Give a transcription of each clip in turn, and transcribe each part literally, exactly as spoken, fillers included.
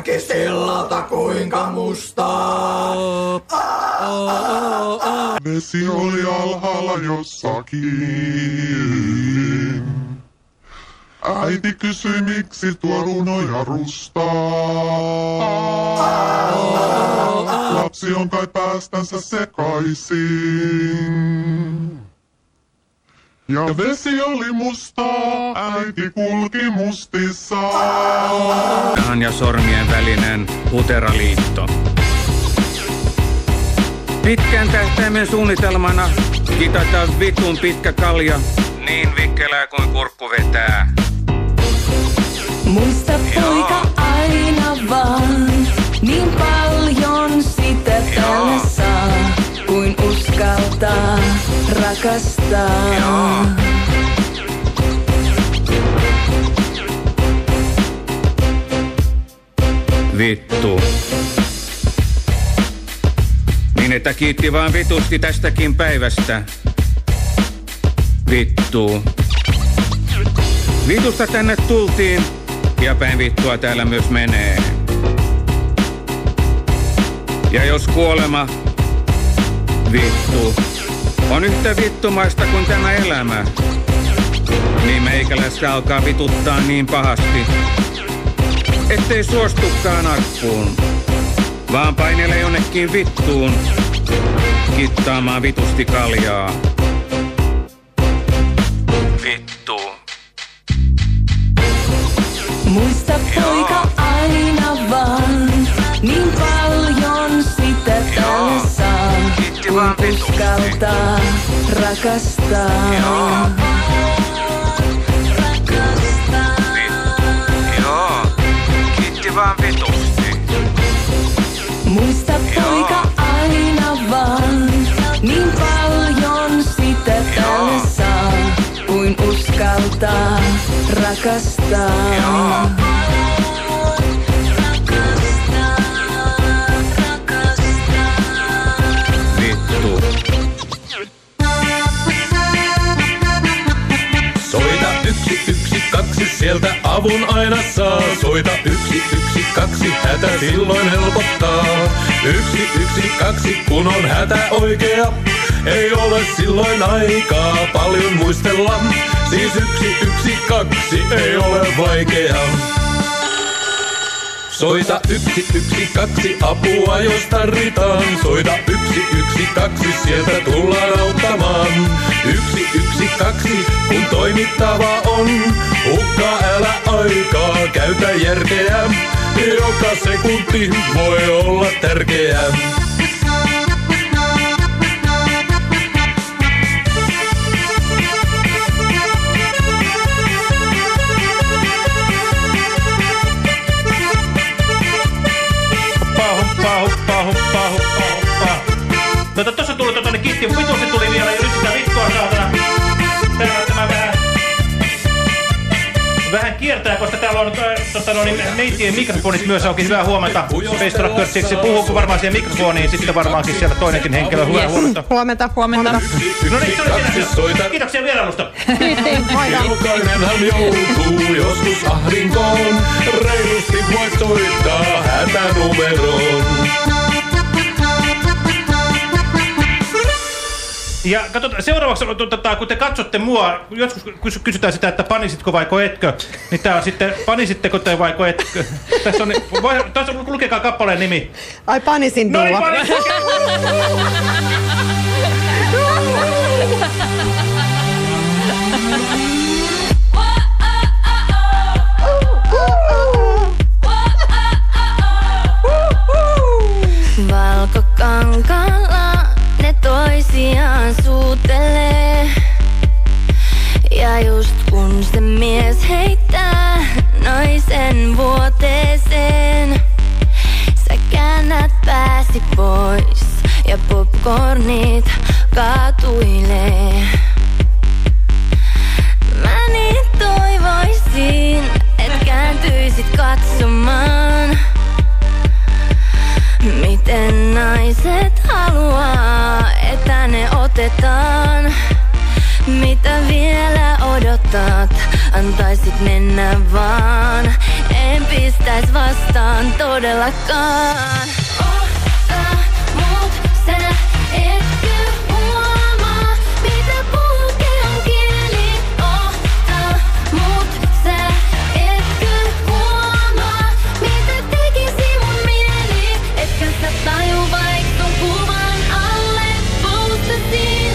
näki sillalta kuinka mustaa. Vesi oli alhaalla jossakin. Äiti kysyi, miksi tuo runoja rustaa. Lapsi on kai päästänsä sekaisin. Ja vesi oli mustaa, äiti kulki mustissaan. Nahan ja sormien välinen huteraliitto. Pitkän tähtäimen suunnitelmana kitata vitun pitkä kalja, niin vikkelää kuin kurkku vetää. Muista poika aina vaan, niin paljon sitä tällä saa, kuin uskaltaa rakastaa. Joo. Vittu. Niin että kiitti vaan vitusti tästäkin päivästä. Vittu. Vitusta tänne tultiin ja päin vittua täällä myös menee. Ja jos kuolema, vittu, on yhtä vittumaista kuin tämä elämä, niin meikäläistä alkaa vituttaa niin pahasti, ettei suostukaan akkuun, vaan painelee jonnekin vittuun kittaamaan vitusti kaljaa. Vittu. Muista poika aina vaan, niin paljon sitä tällä saa, kun uskaltaa rakastaa. Joo. Joo. Kiitti vaan vitusti. Muista poika aina vaan, niin paljon sitä tällä saa, kuin uskaltaa rakastaa. Joo. Vittu. Soita yksi, yksi, kaksi, sieltä avun aina saa. Soita yksi, yksi, kaksi, hätä silloin helpottaa. Yksi, yksi, kaksi, kun on hätä oikea. Ei ole silloin aikaa paljon muistella. Siis yksi, yksi, kaksi, ei ole vaikea. Soita yksi, yksi, kaksi, apua jos tarvitaan. Soita yksi, yksi, kaksi, sieltä tullaan auttamaan. Yksi, yksi, kaksi, kun toimittava on. Hukkaa älä aikaa, käytä järkeä. Joka sekunti voi olla tärkeä. Tota, tossa tuli tota, niin kitti, vitusti tuli vielä ja nyt sitä vittua saatana. Täällä tämä vähän... Vähän kiertää, koska täällä on tota, no, niin, neitien mikrofonit myös onkin hyvää huomenta. Space Trackersiksi puhuuko varmaan siihen mikrofoniin, sitten varmaankin siellä toinenkin henkilö. Hyvää yes. huomenta. Huomenta, huomenta. No niin, se oli siinä. Kiitoksia vierailusta. Jokainenhan joutuu joskus ahdinkoon. Reilusti voit soittaa hätänumeroon. Ja katsotaan, seuraavaksi, tota, kun te katsotte mua, joskus kysytään sitä, että panisitko vaiko etkö, niin tää on sitten, panisitteko te vaiko etkö. Tässä on, voi, tässä on, lukekaa kappaleen nimi. Ai panisin tulla. No niin, panisin. Valkokankalla ne toisiaan suutelee. Ja just kun se mies heittää naisen vuoteeseen, sä käännät pääsi pois ja popcornit kaatuilee. Mä niin toivoisin, et kääntyisit katsomaan, miten naiset haluaa, että ne otetaan. Mitä vielä odotat, antaisit mennä vaan. En pistäis vastaan todellakaan. Ota mut, sä et kyllä huomaa, mitä kulkee on kieli. Ota mut, sä et kyllä huomaa, mitä tekisi mun mieli. Etkä sä taju vaik ton kuvan alle postasin.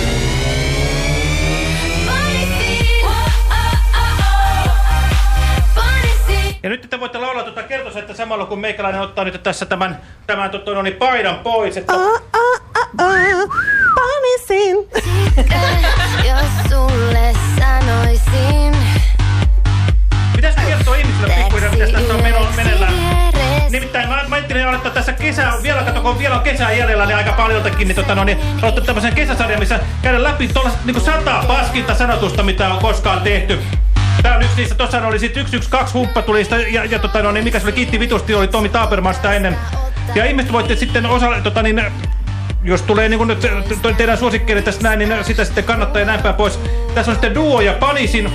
Ja nyt te voitte laulaa tuota kertosäettä samalla, kun meikäläinen ottaa nyt tässä tämän, tämän tuttu, no niin, paidan pois. Että... Oh, oh, oh, oh. Panisin. Jos sulle sanoisin. Pitäisikö kertoa ihmisille pikkuisen, mitä tässä on meno, meneillään? Nimittäin mä ajattelin aloittaa tässä kesää, vielä kato, kun vielä on kesää jäljellä, niin aika paljoltakin, niin, tota, no, niin aloittaa tämmöisen kesäsarjan, missä käydään läpi tuollaiset niin sata paskinta sanotusta, mitä on koskaan tehty. Tää on yksi niistä, tossa oli sit yksi yksi kaksi humppatulista ja, ja tota, no, niin mikä se oli, Kiitti vitusti, oli Tomi Tabermasta ennen. Ja ihmiset voitte sitten osa, tota, niin, jos tulee niin kuin nyt teidän suosikkeille tässä näin, niin sitä sitten kannattaa ja näin päin pois. Tässä on sitten Duo ja Panisin.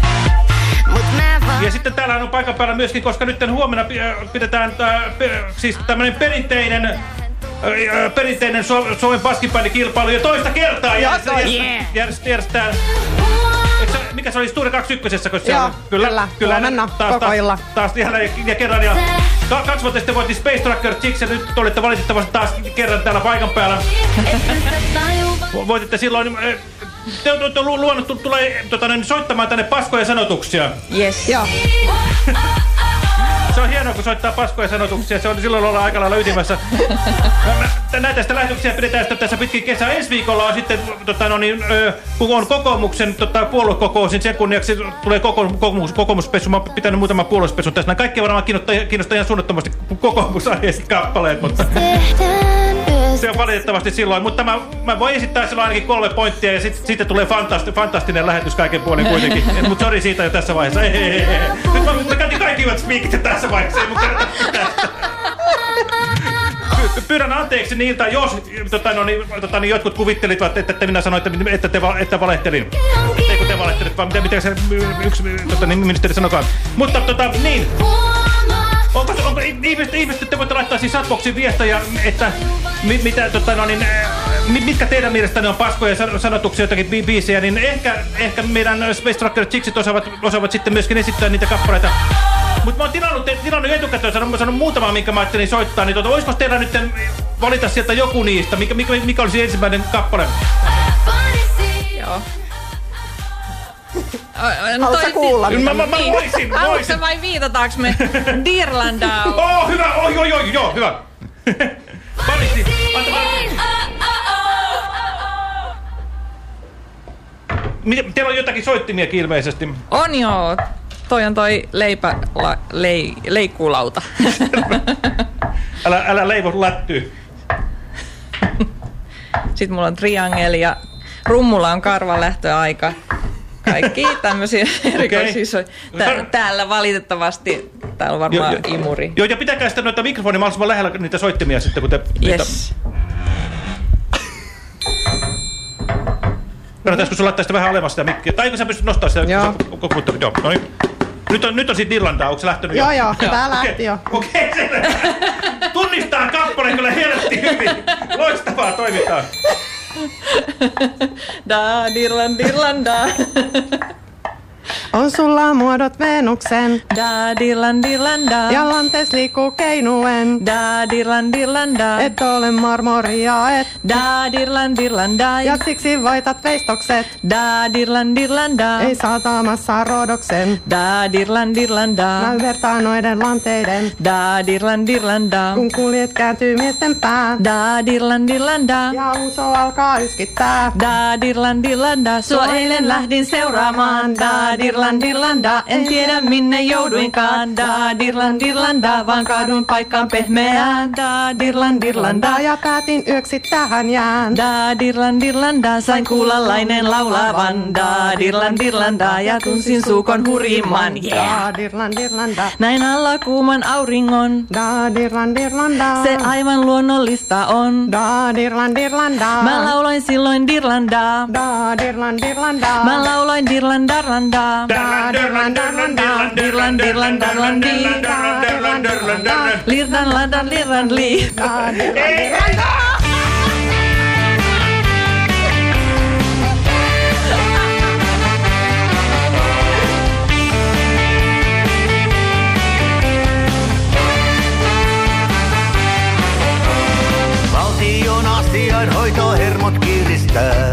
Ja sitten täällä on paikan päällä myöskin, koska nyt huomenna pidetään äh, siis tämmönen perinteinen äh, perinteinen Su Suomen paskibändikilpailu ja toista kertaa järjestetään. Mikä se oli Sture kaksikymmentä, kun siellä... Joo, kyllä, kyllä, kyllä huomenna, taas, koko illa. Taas jälleen ja kerran, ja kaksi vuotta sitten voitiin Space Tracker Chicks, ja nyt olette valitettavasti taas kerran täällä paikan päällä. Voititte silloin... Te olette luonnut tulee tota, soittamaan tänne paskoja sanotuksia. Yes. Joo. Se on hienoa, kun soittaa paskoja sanotuksia. Se on silloin olla aika lailla ytimässä. Näitä sitä lähetyksiä pidetään tässä pitkin kesää. Ensi viikolla on sitten, tota, no niin, kun on kokoomuksen tota, puoluekokous, niin sen kunniaksi tulee kokoomus, kokoomuspessu. Mä oon pitänyt muutaman puoluespessun tässä. Kaikki varmaan kiinnostaa, kiinnostaa ihan suunnattomasti kokoomusaiheista kappaleet, mutta se on valitettavasti silloin. Mutta mä, mä voin esittää silloin ainakin kolme pointtia ja sitten sit tulee fantasti, fantastinen lähetys kaiken puolin kuitenkin. Mutta sori siitä jo tässä vaiheessa. Ei, ei, ei. Nyt mä, mä käytin kaikki hyvät speakit tässä vaiheessa. Ei mun kannata pitää sitä. Pyydän anteeksi niiltä, jos tota, no, niin, tota, niin, jotkut kuvittelivat, että, että minä sanoin, että, että, te, että valehtelin. Ei kun te valehtelit, vaan mitä, mitä se yksi tota, niin, ministeri sanokaan. Mutta tota, niin. Onko, onko ihmiset, ihmiset, te voitte laittaa siis Chatboxin viestejä, että mit, mitä, tota, no, niin, mitkä teidän mielestänne on paskoja sanotuksia jotakin bi biisejä, niin ehkä, ehkä meidän Space Tracker Chicksit osaavat, osaavat sitten myöskin esittää niitä kappaleita. Mutta mä oon tilannut, tilannut etukäteen, sanon, mä sanon muutamaa, minkä mä ajattelin soittaa, niin tuota, olisiko teillä nyt valita sieltä joku niistä? Mikä, mikä, mikä olisi ensimmäinen kappale? Joo. Haluatko kuulla? Mä, mä, mä voisin, Haluatko voisin. vai viitataanko me Dirlandau? Oh, hyvä, oh, joo, joo, joo, hyvä. Valitsi, anta, teillä on jotakin soittimiakin ilmeisesti. On joo. Toi on toi leipä, la, lei, leikkuulauta. älä, älä leivo lättyy. Sitten mulla on triangeli ja rummulla on karvanlähtöaika. Kaikki tämmöisiä erikoisia. Tää, täällä valitettavasti, täällä on varmaan jo, jo, imuri. Joo, ja pitäkää sitten noita mikrofonia mahdollisimman lähellä niitä soittimia sitten, kun te... Yes. Kannataisiko sun laittaa sitä vähän alemmas sitä mikkiä? Tai eikö sä pystyt nostamaan sitä? Joo. Joo, no niin. Nyt on, nyt on siitä Dirlandau, onko se lähtenyt? Joo, joo, joo. Tää lähti jo. Okei, okay, tunnistaa kappaleen kyllä helvetti hyvin. Loistavaa, toimitaan. Da, Dirland, Dirlanda. On sulla muodot Venuksen. Da, Dirland, Dirlanda. Ja lantees liikkuu keinuen. Da, Dirland, Dirlanda. Et ole marmoria, et. Da, Dirland, Dirlanda. Ja siksi voitat veistokset. Da, Dirland, Dirlanda. Ei saataamassa rodoksen. Da, Dirland, Dirlanda. Näy vertaa noiden lanteiden. Da, Dirland, Dirlanda. Kun kuljet kääntyy miesten pää. Da, Dirland, Dirlanda. Ja uso alkaa yskittää. Da, Dirland, Dirlanda. Sua eilen lähdin seuraamaan. Da, Dirland, Dirlanda. En tiedä minne jouduinkaan. Da, Dirland, Dirlanda. Vaan kaadun paikkaan pehmeään. Da, Dirland, Dirlanda. Ja päätin yöksi tähän jään. Da, Dirland, Dirlanda. Sain kuulla laineen laulavan. Da, Dirland, Dirlanda. Ja tunsin suukon hurimman. Yeah. Da, Dirland, Dirlanda. Näin alla kuuman auringon. Da, Dirland, Dirlanda. Se aivan luonnollista on. Da, Dirland, Dirlanda. Mä lauloin silloin Dirlandaa. Da, Dirland, Dirlanda. Mä lauloin Dirlandarlandaa. Da, Dirlan, dirlan, darlan, di. Lirdan, ladan, lirran, li. Valtion asiainhoito hermot kiristää.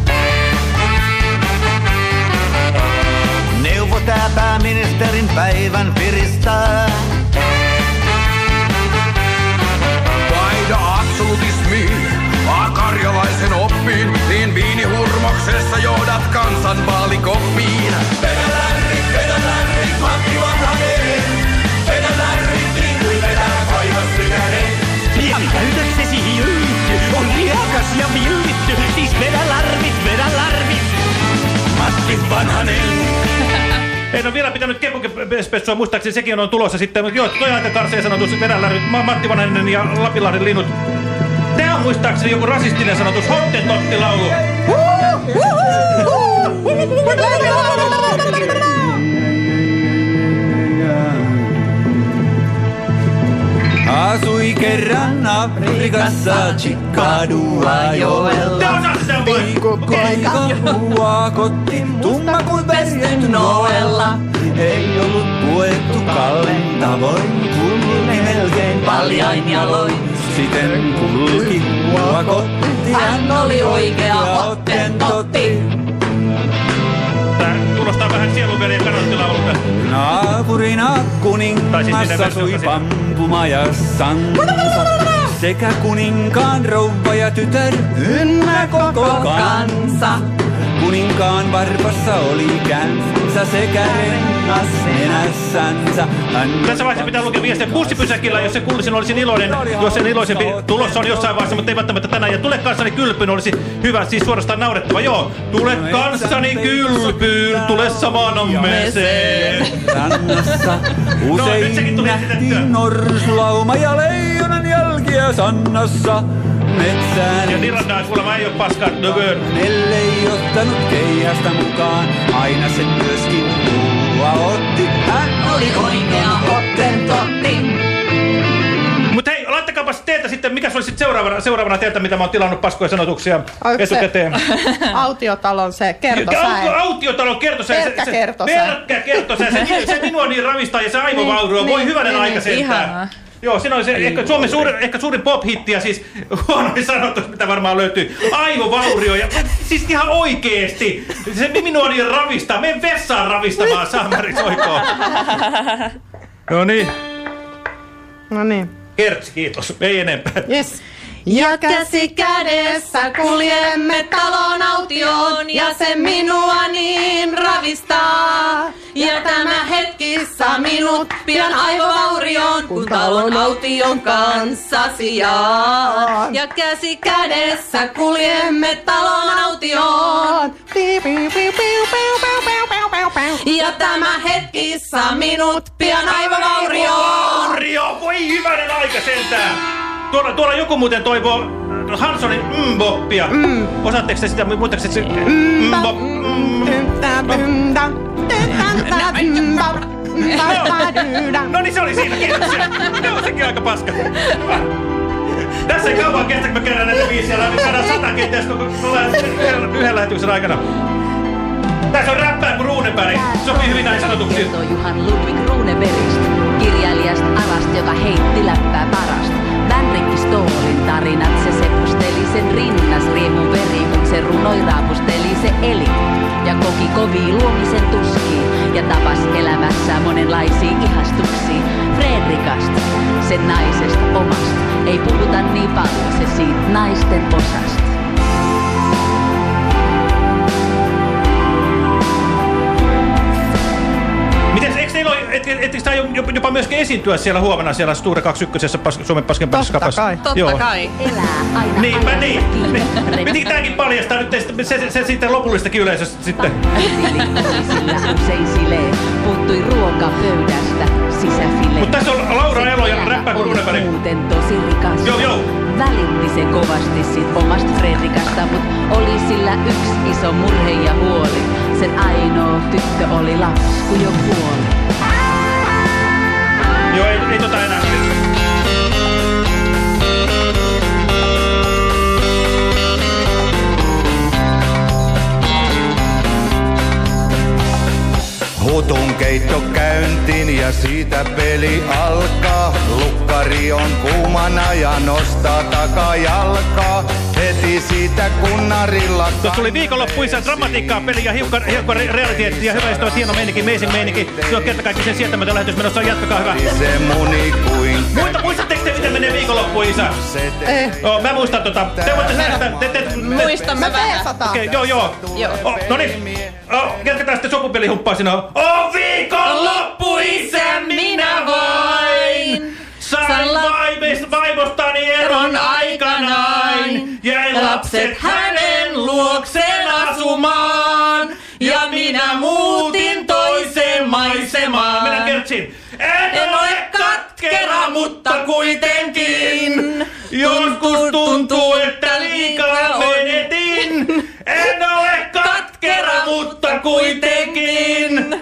Neuvo tää pääministerin päivän piristää. Vaihda absolutismiin, karjalaisen oppiin, niin viinihurmoksessa johdat kansan vaalikoppiin. Vedä lärrit, vedä lärrit, Matti Vanhanen. Vedä lärrit, niin kuin vetää kaivosykäinen. Ja käytöksesi hiilitty on riekas ja villitty, siis vedä lärvit, vedä lärvit. Matti Vanhanen. En ole vielä pitänyt kepukespessua, muistaakseni sekin on tulossa sitten, mutta joo, toi aika karseen sanotus, vedä lärvit, Matti Vanhanen ja Lapinlahden linnut. Tää on muistaakseni joku rasistinen sanotus, Hottentotti-laulu. Asui kerran Afrikassa Chickadua joella. Pikkupoika huua kotti, tumma kuin vesten noella. Ei ollut puettu Kallen tavoin, kulki melkein paljain jaloin. Siten kulki huua kotti, hän oli oikea Hottentotti. Tää kuulostaa vähän sielunveljen kanattilaululta. Naapurina kuningas asui pampumajassansa. Sekä kuninkaan rouva ja tytär ynnä koko kansa. Kuninkaan varpassa oli känsä sekä rengas nenässänsä. Tässä vaiheessa pitää lukea viestiä bussipysäkillä, jos se kuulisin, olisin iloinen. Jos sen iloisempi tulossa on jossain vaiheessa, mutta ei välttämättä tänään. Ja tule kanssani kylpyyn, olisi hyvä, siis suorastaan naurettava. Joo, tule kanssani kylpyyn, tule samaan ammeeseen. Rannassa usein nähtiin norsulauma ja leijonan jälkiä sannassa. Metsään. Ja Dirlandaa kuulemma ei oo paskaa nögöön. Ellei ottanut keihästä mukaan, aina sen myöskin tuua otti. Hän oli oikea Hottentotti. Mut hei, laittakaapas teiltä sitten, mikä se olisi seuraavana, seuraavana teiltä, mitä mä oon tilannut paskoja sanotuksia etukäteen. Autiotalon se kertosäe. Autiotalon kertosäe. Pelkkä kertosäe. Pelkkä kertosäe. Se, se minua niin ravistaa ja se aivovaurua. Voi hyvänen aika sentään. Joo, siinä oli se ehkä Suomen suurin, ehkä suurin pop-hitti ja siis huonoin sanotus, mitä varmaan löytyy. Aivovaurio ja siis ihan oikeesti. Se minua niin ravistaa. Mene vessaan ravistamaan, Saamari soikoon. No niin. No niin. Kertsi, kiitos. Ei enempää. Yes. Ja käsi kädessä kuljemme talon autioon ja se minua niin ravistaa. Ja tämä hetkissä minut pian aivovaurioon, kun talon aution kanssa sijaan. Ja käsi kädessä kuljemme talon autioon. Ja tämä hetkissä minut pian aivovaurioon. Vaurio, voi hyvänen aika sentään. Tuolla, tuolla joku muuten toivoo Hanssonin mm-boppia. Mm. Osaatteko te sitä, muistaakseni se mm-bop? No niin, se oli siinä, kiitoksia. Ne on sekin aika paska. Hyvä. Tässä ei kauan kestä, kun me käydään näitä viisiä läpi. Saadaan sata kenties yhden, yhden lähetyksen aikana. Tässä on räppää kuin Runeberg. Sopii hyvin näin sanotuksiin. Johan Ludwig Runebergistä, kirjailijasta alasta, joka heitti läppää parasta. Vänrikki Stoolin tarinat, se sepusteli sen rinnas riemun veri, kun se runoi raapusteli se eli. Ja koki kovii luomisen tuskiin ja tapas elämässä monenlaisia ihastuksia. Fredrikasta, sen naisesta omasta, ei puhuta niin paljon se siitä naisten osasta. Ettekö tämä jopa myöskin esiintyä siellä huomenna siellä Sture kaksikymmentä pas, Suomen pasken paskapassa? Totta kai. Totta kai. Elää aina niinpä niin. Pitikö tämäkin paljastaa nyt se, se, se sitten lopullistakin yleisöstä sitten? Sillä usein silee, puuttui ruokapöydästä sisäfileen. Mutta tässä on Laura Elo ja räppää kuin Runeberg. Muuten tosi rikas. Joo, joo. Välitti se kovasti sit omasta Fredrikasta, mut oli sillä yksi iso murhe ja huoli. Sen ainoa tyttö oli lasku jo kuoli. Joo, ei, ei tota enää. Hutun keitto käyntiin ja siitä peli alkaa. Lukkari on kuumana ja nostaa takajalkaa. Heti siitä kunnarilla. Tuossa tuli viikonloppuissa dramatiikkaa, peli ja hiukan, hiukan realiteettia ja hyvä ystävä, hieno meininki, meisin meininki. Se on kerta kaikki sen sietämätön lähetys menossa, jatkakaa hyvä. Se muni kuin. Muita, muistatteko te, miten menee viikonloppu, Isa? Eh. Oh, mä muistan tota. Te voitte säästää. Te, te, te, Muistamme vähän. Okei, okay, joo, joo. Joo. Oh, noniin. Oh, jatketaan sitten sopupelihumppaa sinä. Oh, viikonloppu, isä, minä vain. Sain vaimesta, vaimostani eron aikanain. Jäi lapset hänen luokseen asumaan. Ja minä muutin toiseen maisemaan. Mennään kertsiin. En, en ole katkera, mutta kuitenkin. Joskus tuntuu, että liikaa menetin. En ole katkera, mutta kuitenkin.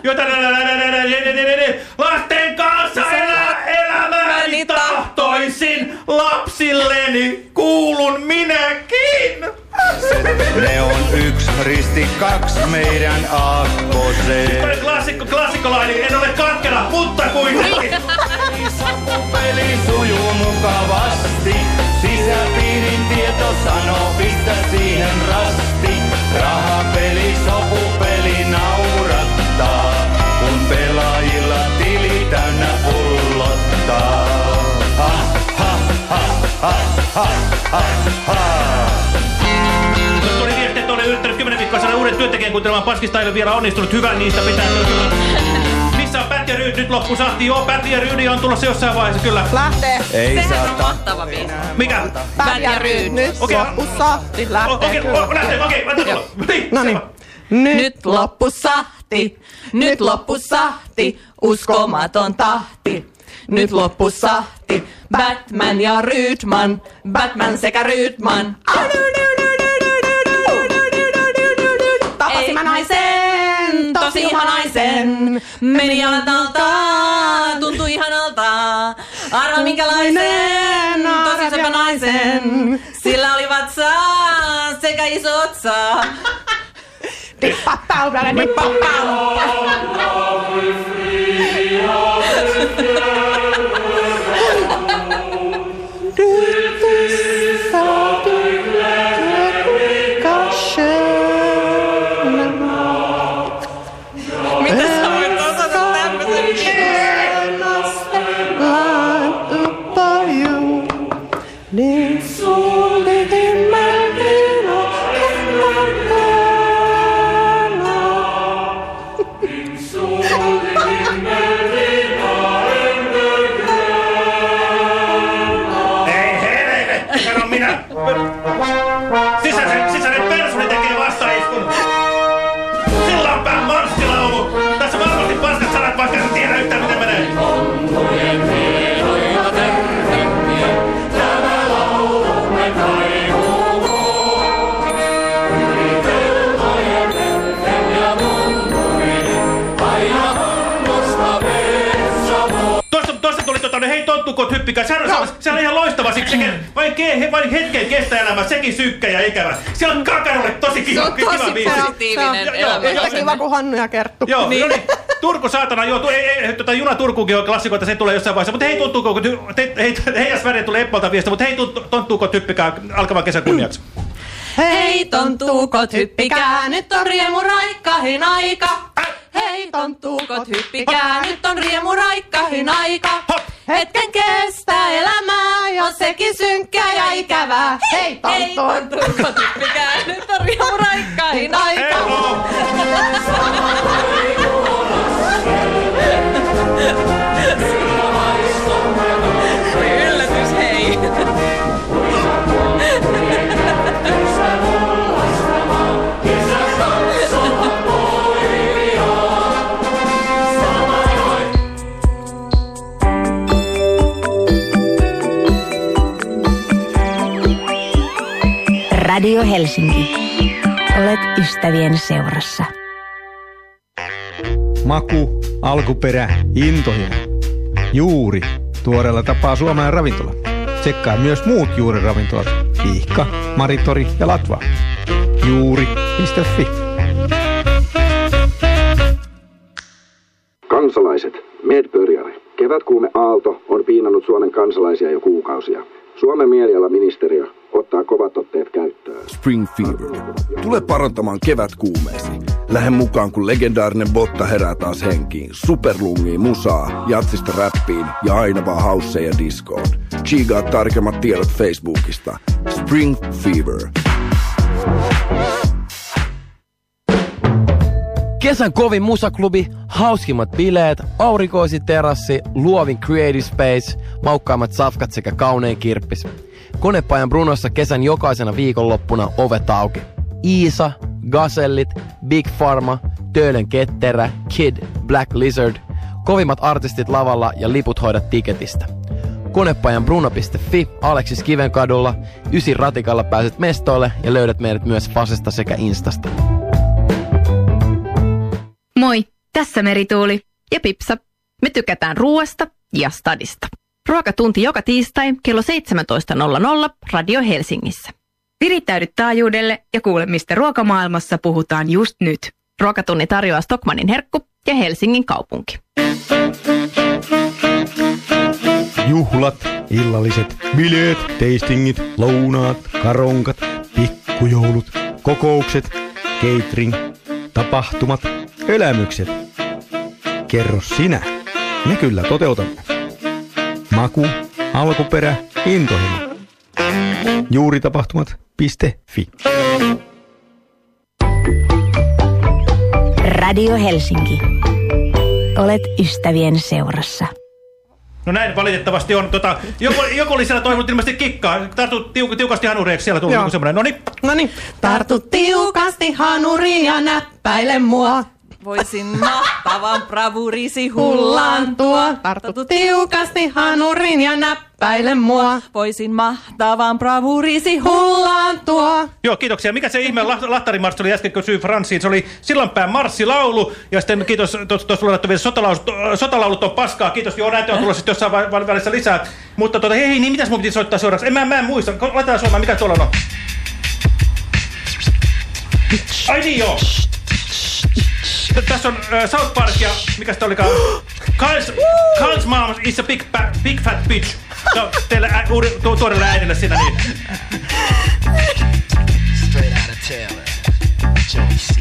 Lasten kanssa elää elämäni tahtoisin. Lapsilleni kuulun minäkin. Ne on yksi risti kaksi meidän aakkoseen. Klassikko, klassikkolainen, en ole katkera, mutta kuitenkin. Peli sujuu mukavasti. Sisäpiirin tieto sanoo, pistä siihen rasti. Rahapeli, sopupeli naurattaa. Kun pelaajilla tili täynnä pullottaa. Ha, ha, ha, ha, ha, ha, ha. Tuli viesti, että olen yrittänyt kymmenen viikkoa saada uuden työntekijän kuuntelemaan Paskista, ei ole vielä onnistunut. Hyvä niistä pitää kyllä. Missä on Päti ja Ryydi? Nyt loppu sahti. Joo, Päti ja Ryydi on tulossa jossain vaiheessa, kyllä. Lähtee. Ei Sehän on mahtava biisi. Mikä? Päti ja Ryydi. Nyt loppu sahti. Lähtee kyllä. Okei, lähtee, okei. Noniin. Nyt loppu sahti. Nyt loppu sahti. Uskomaton tahti. Nyt loppu sahti. Batman ja Rydman. Batman sekä Rydman. Tapasin mä naisen, tosi ihanaisen. Meni jalalta, tuntui ihanalta. Arva minkälaisen, tosi sepä naisen. Sillä oli vatsa sekä iso otsa. Dippa päivänä, dippa Mitä sä voit osata tämmösen? Niin suulitin mä minua Ei helvetti, sano minä. Sisäisen, sisäinen persuni tekee vastaiskun. Sillä on päin marssilaulu. Tässä varmasti paskat sanat, vaikka en tiedä yhtään miten menee. Tuossa, tuossa tuli tota, hei tonttukot hyppikää. Sehän on, se on ihan loistava siksi. Vain, ke, vain hetken kestää elämä, sekin synkkä ja ikävä. Siellä on Kakarolle tosi kiva, Se on kiva tosi biisi. positiivinen elämä. Yhtä kiva kuin Hannu ja Kerttu. Joo, niin. No niin. Turku saatana, joo, tu, ei, ei, tota, juna Turkuunkin on klassikoita, se tulee jossain vaiheessa. Mutta hei, tonttuuko, te, hei, heijas värein tulee Eppolta viesti, mutta hei, tonttuuko hyppikää alkavan kesän kunniaksi. Hei tonttuukot hyppikää, nyt on riemuraikkahin aika. Hei tonttuukot hyppikää, nyt on riemuraikkahin aika. Hetken kestää elämää, jos sekin synkkää ja ikävää. Hei tonttuukot hyppikää, nyt on riemuraikkahin aika. Yllätys, hei. Radio Helsinki. Olet ystävien seurassa. Maku, alkuperä, intohimo. Juuri. Tuoreella tapaa suomalainen ravintola. Tsekkaa myös muut juuriravintolat. Pihka, Maritori ja Latva. Juuri piste fi. Kansalaiset, medbörjare. Kevätkuume aalto on piinannut Suomen kansalaisia jo kuukausia. Suomen mielialaministeriö ottaa kovat otteet käyttöön. Spring Fever. Tule parantamaan kevätkuumeesi. Lähde mukaan, kun legendaarinen Botta herää taas henkiin. Superlungiin, musaa, jatsista räppiin ja aina vaan hausseja ja diskoon. Chigaa tarkemmat tiedot Facebookista. Spring Fever. Kesän kovin musaklubi, hauskimmat bileet, aurinkoisi terassi, luovin creative space, maukkaimmat safkat sekä kaunein kirppis. Konepajan Brunossa kesän jokaisena viikonloppuna ovet auki. Iisa, Gazellit, Big Pharma, Töölön Ketterä, Kid, Black Lizard. Kovimmat artistit lavalla ja liput hoidat tiketistä. Konepajan bruno piste fi, Aleksis Kivenkadulla. Ysin ratikalla pääset mestoille ja löydät meidät myös Fasesta sekä Instasta. Moi, tässä Merituuli ja Pipsa. Me tykätään ruoasta ja stadista. Ruokatunti joka tiistai kello seitsemäntoista nolla nolla Radio Helsingissä. Virittäydy taajuudelle ja kuule, mistä ruokamaailmassa puhutaan just nyt. Ruokatunni tarjoaa Stockmannin herkku ja Helsingin kaupunki. Juhlat, illalliset, bileet, tastingit, lounaat, karonkat, pikkujoulut, kokoukset, catering, tapahtumat, elämykset. Kerro sinä. Me kyllä toteutamme. Maku, alkuperä, intohimo. Juuritapahtumat piste fi. Radio Helsinki. Olet ystävien seurassa. No näin valitettavasti on. Tota, joku, joku oli siellä toivonut ilmeisesti kikkaa. Tartu tiu, tiukasti hanuriiksi. Siellä tuli joku semmoinen. Noniin. Noniin. Tartu tiukasti hanuriin ja näppäile mua. Voisin mahtavan bravurisi Hullaantua. Tartu tiukasti hanuriin ja näppäile mua. Voisin mahtavan bravurisi Hullaantua. Joo, kiitoksia. Mikä se ihme lahtarimarssi oli äsken, kun syy Fransiin? Se oli Sillanpään marssilaulu. Ja sitten kiitos, tuossa luulettu vielä sotalaulut, sotalaulut on paskaa. Kiitos, joo, näitä on tullut sitten jossain välissä lisää. Mutta tota, hei, niin mitäs mun piti soittaa seuraavaksi? En mä, mä en muista. Laitetaan suomaan, mikä tuolla on? Ai niin, joo. Tässä on uh, South Park ja mikä sitä olikaan? Carl's, Carl's mom is a big, big fat bitch. No, teille ä, uuri, tu, tuorelle äidille siinä niin. Straight out of Taylor, Joey C.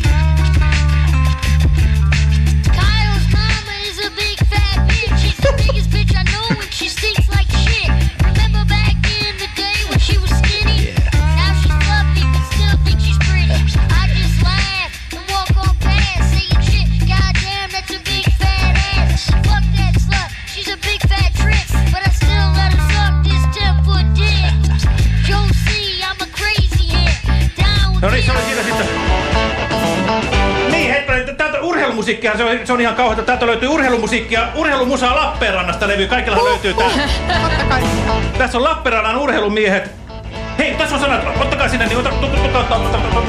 Kyle's mama is a big fat bitch. She's the biggest bitch I know and she stinks like shit. Remember back in the day when she was skinny? Yeah. Now she's fluffy but still think she's pretty. I just laugh and walk on past saying shit. Goddamn, that's a big fat ass. Fuck that slut, she's a big fat trick. But I still let her suck this ten foot dick. Joe C, I'm a crazy head. Down with no niin, se oli siinä sitten. Niin, hetkinen, täältä urheilumusiikkia, se on, se on ihan kauheata. Täältä löytyy urheilumusiikkia, urheilumusaa Lappeenrannasta levy. Kaikillahan löytyy tää. Tässä on Lappeenrannan urheilumiehet. Hei, tässä on sanat, ottakaa sinne, niin ota, ota, ota, ota, ota.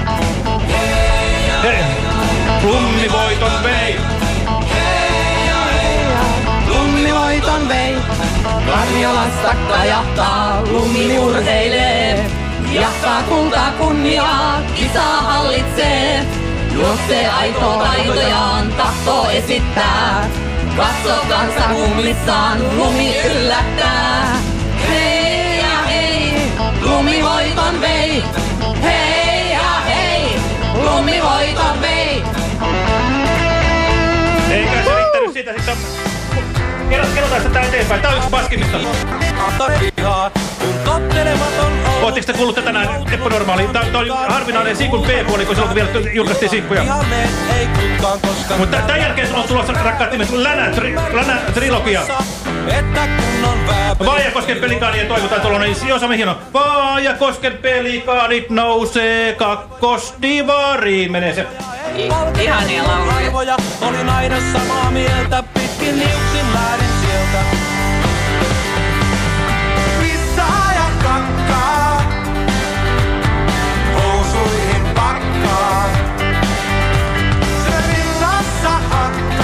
Hei, Lummivoiton vei. Lummivoiton vei. Karniolassa kajahtaa, Lummi urheilee. Jahtaa kultaa kunniaa, kisaa hallitsee. Juoksee aito taitojaan, tahtoo esittää. Katso kansa hummissaan, Lumi yllättää. Hei ja hei, Lummivoiton vei. Hei ja hei, Lummivoiton vei. Eikä se riittänyt siitä sitten. Kerrotaan sitä eteenpäin. Tää on yksi paskimmista. Ootteko te kuullut tätä näin epänormaaliin? Tää on harvinainen Sinkun B-puoli, kun silloin kun vielä julkaistiin Sinkkuja. Mutta tämän jälkeen on tulossa, rakkaat nimet, Länä-trilogia. Vaajakosken pelikaanien toivotaan tuolla, niin jos on hieno. Vaajakosken pelikaanit nousee kakkosdivariin. Menee se. Ihania lauluja. Olin aina samaa mieltä, pitkin liuksin lähdin sieltä. Pissaa ja kakkaa, housuihin pakkaa. Se rinnassa hakkaa.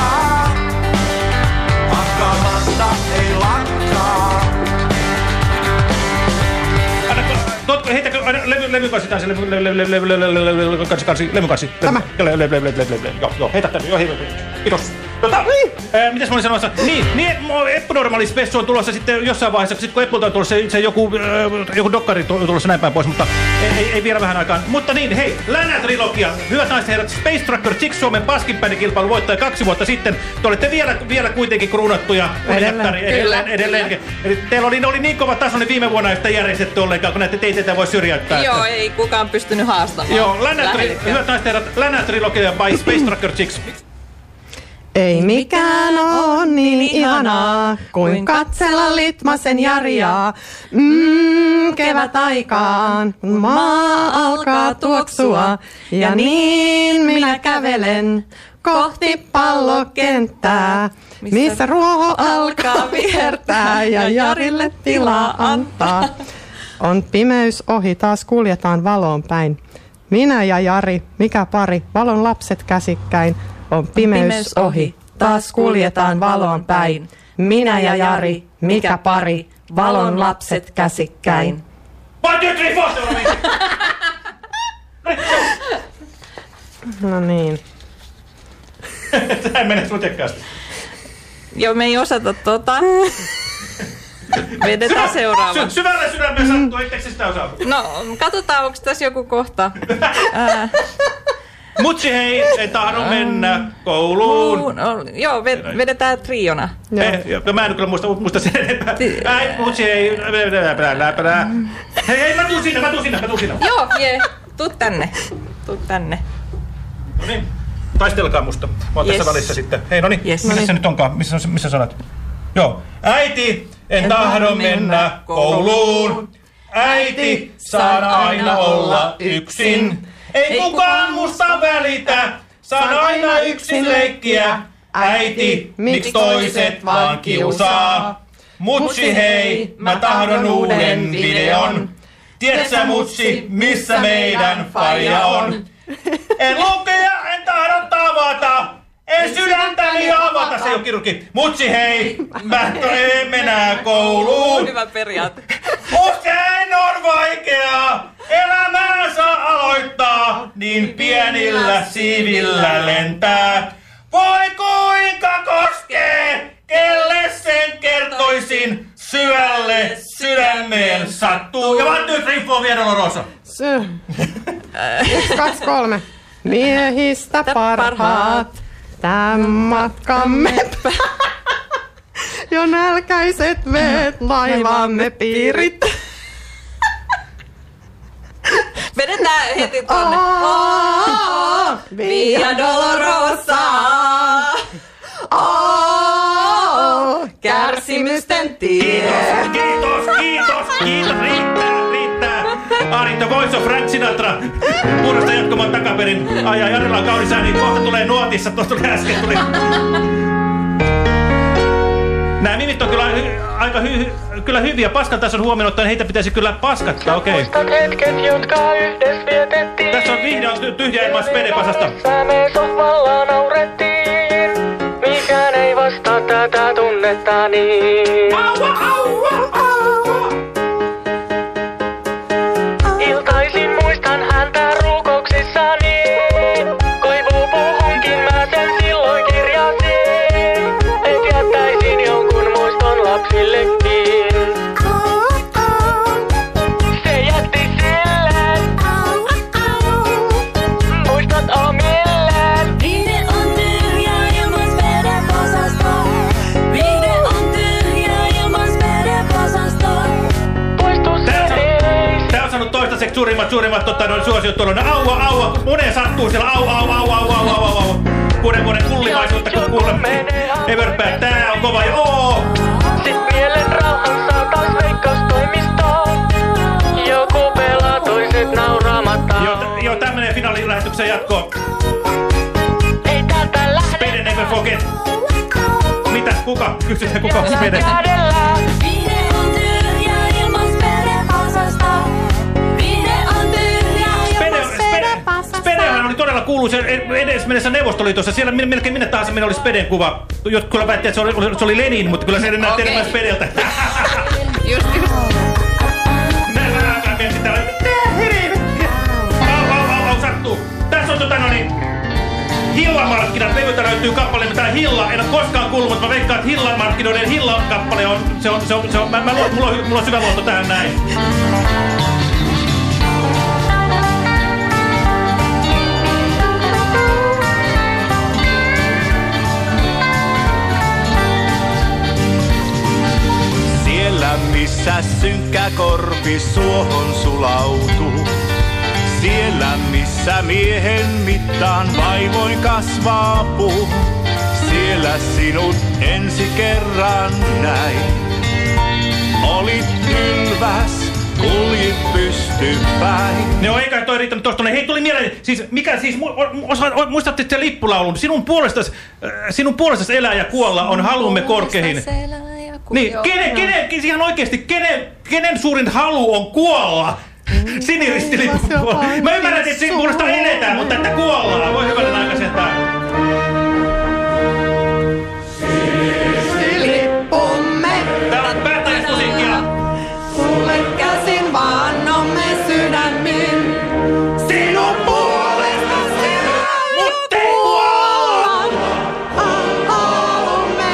heitäkö levykassi taas, levykassi, levykassi. Tämä. Joo, joo, heitä tänne, joo, hei, kiitos. Tota, ää, mitäs mä olin sanomassa? Niin, niin Eppunormaali Spessu on tulossa sitten jossain vaiheessa, sit kun Eppulta on tulossa se, se joku, äh, joku dokkari tulossa näin päin pois, mutta ei, ei, ei vielä vähän aikaan. Mutta niin, hei, Länä-trilogia, hyvät naiset herrat, Space Tracker Chicks Suomen paskinpäinikilpailu voittaja kaksi vuotta sitten. Te olette vielä, vielä kuitenkin kruunattuja. Edelleen. Edelleen, edelleen. Eli teillä oli, oli niin kova taso, niin viime vuonna ei sitä järjestetty ollenkaan, kun näette teitä ei voi syrjäyttää. Joo, ei kukaan pystynyt haastamaan. Joo, Länä-trilogia, hyvät naiset herrat, Länä-trilogia by Space Tracker Chicks. Ei mikään oo niin ihanaa kuin katsella Litmasen Jaria. Mm, kevät aikaan, kun maa alkaa tuoksua. Ja niin minä kävelen kohti pallokenttää, missä ruoho alkaa vihertää ja Jarille tilaa antaa. On pimeys ohi, taas kuljetaan valoon päin. Minä ja Jari, mikä pari, valon lapset käsikkäin. On pimeys, pimeys ohi, taas kuljetaan valoon päin. Minä ja Jari, mikä pari, valon lapset käsikkäin. One, two, three, four, No niin. Tämä menee sutekkaasti. Joo, me ei osata tota. Vedetään Syvä, seuraava. Sy syvälle sydämeen sattuu, etteikö se sitä osaa? No, katsotaan, onko tässä joku kohta. Ää. Mutsi hei, ei tahdo mennä kouluun. No, joo, vedetään triona. Ei, mä en kyllä muista, muista sen enempää. Äi, mutsi hei, hei, hei, mä tuun sinne, mä tuun sinne, mä tuun sinne. Joo, jee, tuu tänne, tuu tänne. No niin, taistelkaa musta. Mä oon yes. tässä välissä sitten. Hei, no niin, yes. missä se nyt onkaan? Missä, missä sanat? Joo, äiti, en, en tahdo mennä kouluun. Äiti, saan aina olla yksin. Ei kukaan musta välitä, saan aina yksin leikkiä. Äiti, miksi toiset vaan kiusaa? Mutsi hei, mä tahdon uuden videon. Tiedätkö mutsi, missä meidän faija on? En lukea, en tahdo tavata, en sydäntäni avata. Se ei oo kirurgi. Mutsi hei, mä en mennä kouluun. Hyvä periaate. Usein on vaikeaa elämäänsä aloittaa, niin pienillä siivillä lentää. Voi kuinka koskee, kelle sen kertoisin, syvälle sydämeen sattuu. Ja vaan nyt riippuu vielä Lorosa. Sy. Yksi, kaksi, kolme. Miehistä parhaat, tämän matkamme jo nälkäiset veet laivaamme piirit. Vedetään heti tonne. Oh, Via Dolorosa. Oh, kärsimysten tie. Kiitos, kiitos, kiitos, riittää, riittää. Ari, the voice of Frank Sinatra. Uudesta jatkumaan takaperin. Ai, ai, Jarilla on kaunis ääni. Kohta tulee nuotissa. Tuosta tuli äsken. Tuli. Nämä mimit on kyllä hy aika hy hy kyllä hyviä. Paskan tason huomioon ottaen heitä pitäisi kyllä paskattaa, okei. Muistan hetket, jotka yhdessä vietettiin. Tässä on vihdoin tyhjä ilman Spedepasasta. Me sohvalla naurettiin. Mikään ei vastaa tätä tunnetta niin. Aua, aua, aua. Iltaisin muistan häntä rukouksissani. Koivupuuhunkin mä sen silloin kirjasin. Et jättäisin jonkun muiston lapsillekin. Se jätti silleen. Muistot omilleen. Viide on tyhjä ilman Spede-pasastoa. Viide on tyhjä ilman Spede-pasastoa. Tää on saanut toistaiseksi suurimmat, suurimmat tota, noin suosiot tuolla. Aua, aua, moneen sattuu siellä. Au, au, au, au, au, au, au. Kuuden vuoden kullimaisuutta, kun kuulemme. Ei vörppää, tää on kova ja oo. Sit mielen rauhan saa taas veikkaustoimistoon. Joku pelaa toiset nauramatta. Joo, joo, tää menee finaalilähetyksen jatkoon. Ei täältä lähde. Spede never forget. Mitä? Kuka? Kysytään kuka on Spede? Viide on tyhjä ilman Spede-pasastoa. Viide on tyhjä ilman Spede-pasastoa. Spedehän oli todella kuuluisa edes mennessä Neuvostoliitossa. Siellä melkein minne tahansa minä oli Speden kuva. Jotkut kyllä väitti, että se oli, se oli Lenin, mutta kyllä se näytti enemmän Spedeltä. Just, just. Näin vähän aikaa miettii täällä. Hilla, en ole koskaan kuullut, mutta mä veikkaan, että Hillan markkinoiden Hilla-kappale on, se on, se on, se on, mä, mä, mulla, on mulla on syvä luotto tähän näin. Siellä missä synkkä korpi suohon sulautuu. Siellä missä miehen mittaan vaivoin kasvaa puu. Siellä sinut ensi kerran näin. Olit ylväs, kuljit pystypäin. No eikä toi riittänyt tosta. Hei, tuli mieleen, siis mikä siis, osa, muistatte se lippulaulun? Sinun puolestas, sinun puolestas elää ja kuolla on halumme korkeihin. Niin, kenen, kenen, ihan oikeesti, kenen, kenen suurin halu on kuolla? Siniristilippu. Mä ymmärrän, että siinä puolesta eletään, mutta että kuollaan. Voi hyvänen aika sentään. Siniristilippumme. Täällä on päättäjäismusiikkia. Sulle käsin vannomme sydämin. Sinun puolestasi Mut ei kuolla! Halumme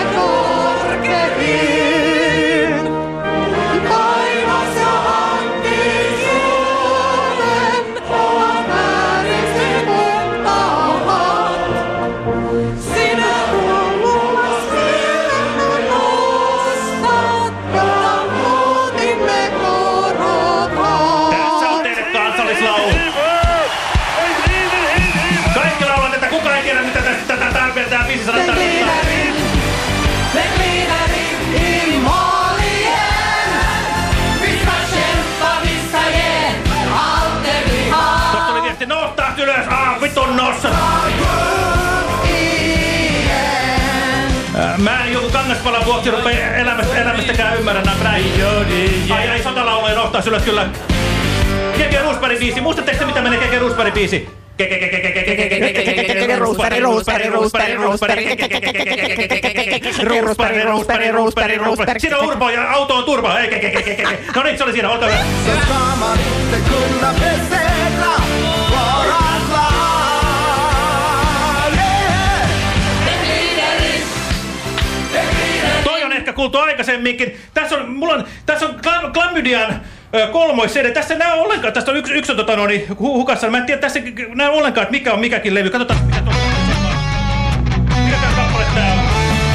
korkein. Taivas ja hankin Suomen ovat vääriksi puhtaat. Sinä kuuluas ilman nostat, jota muutimme korotaan. Tässä on teille kansallislaulu. Kaikki laulaa tätä, kukaan ei tiedä mitä tästä tarpeen tää biisi sanotaan. Me glider in i mål igen. Vi ska kämpa, vi ska ge allt det vi har. Tosta tuli viesti, no taas ylös, aah vitun nossa. Äh, Mä en joku kangaspalan vuoksi rupea elämästä, elämästäkään ymmärrä näin. Ai ei sotalauluja nostaa ylös kyllä. Keke Roosberg biisi, muistatteko te mitä menee Keke Roosberg biisi? Roosberg, Roosberg, Roosberg, Roosberg. Roosberg, Roosberg, Roosberg, Roosberg. Siinä on Urpo ja auto on turva. No niin, se oli siinä, olkaa hyvä. Toi on ehkä kuultu aikaisemminkin. Tässä on, mulla on, tässä on Klamydian kolmois C D. Tässä nää on ollenkaan, tästä on yksi, yksi on tota, no, niin, hu hukassa. Mä en tiedä tässä nää on ollenkaan, että mikä on mikäkin levy. Katsotaan, mikä tuolla on. Mikä tää kappale tää on?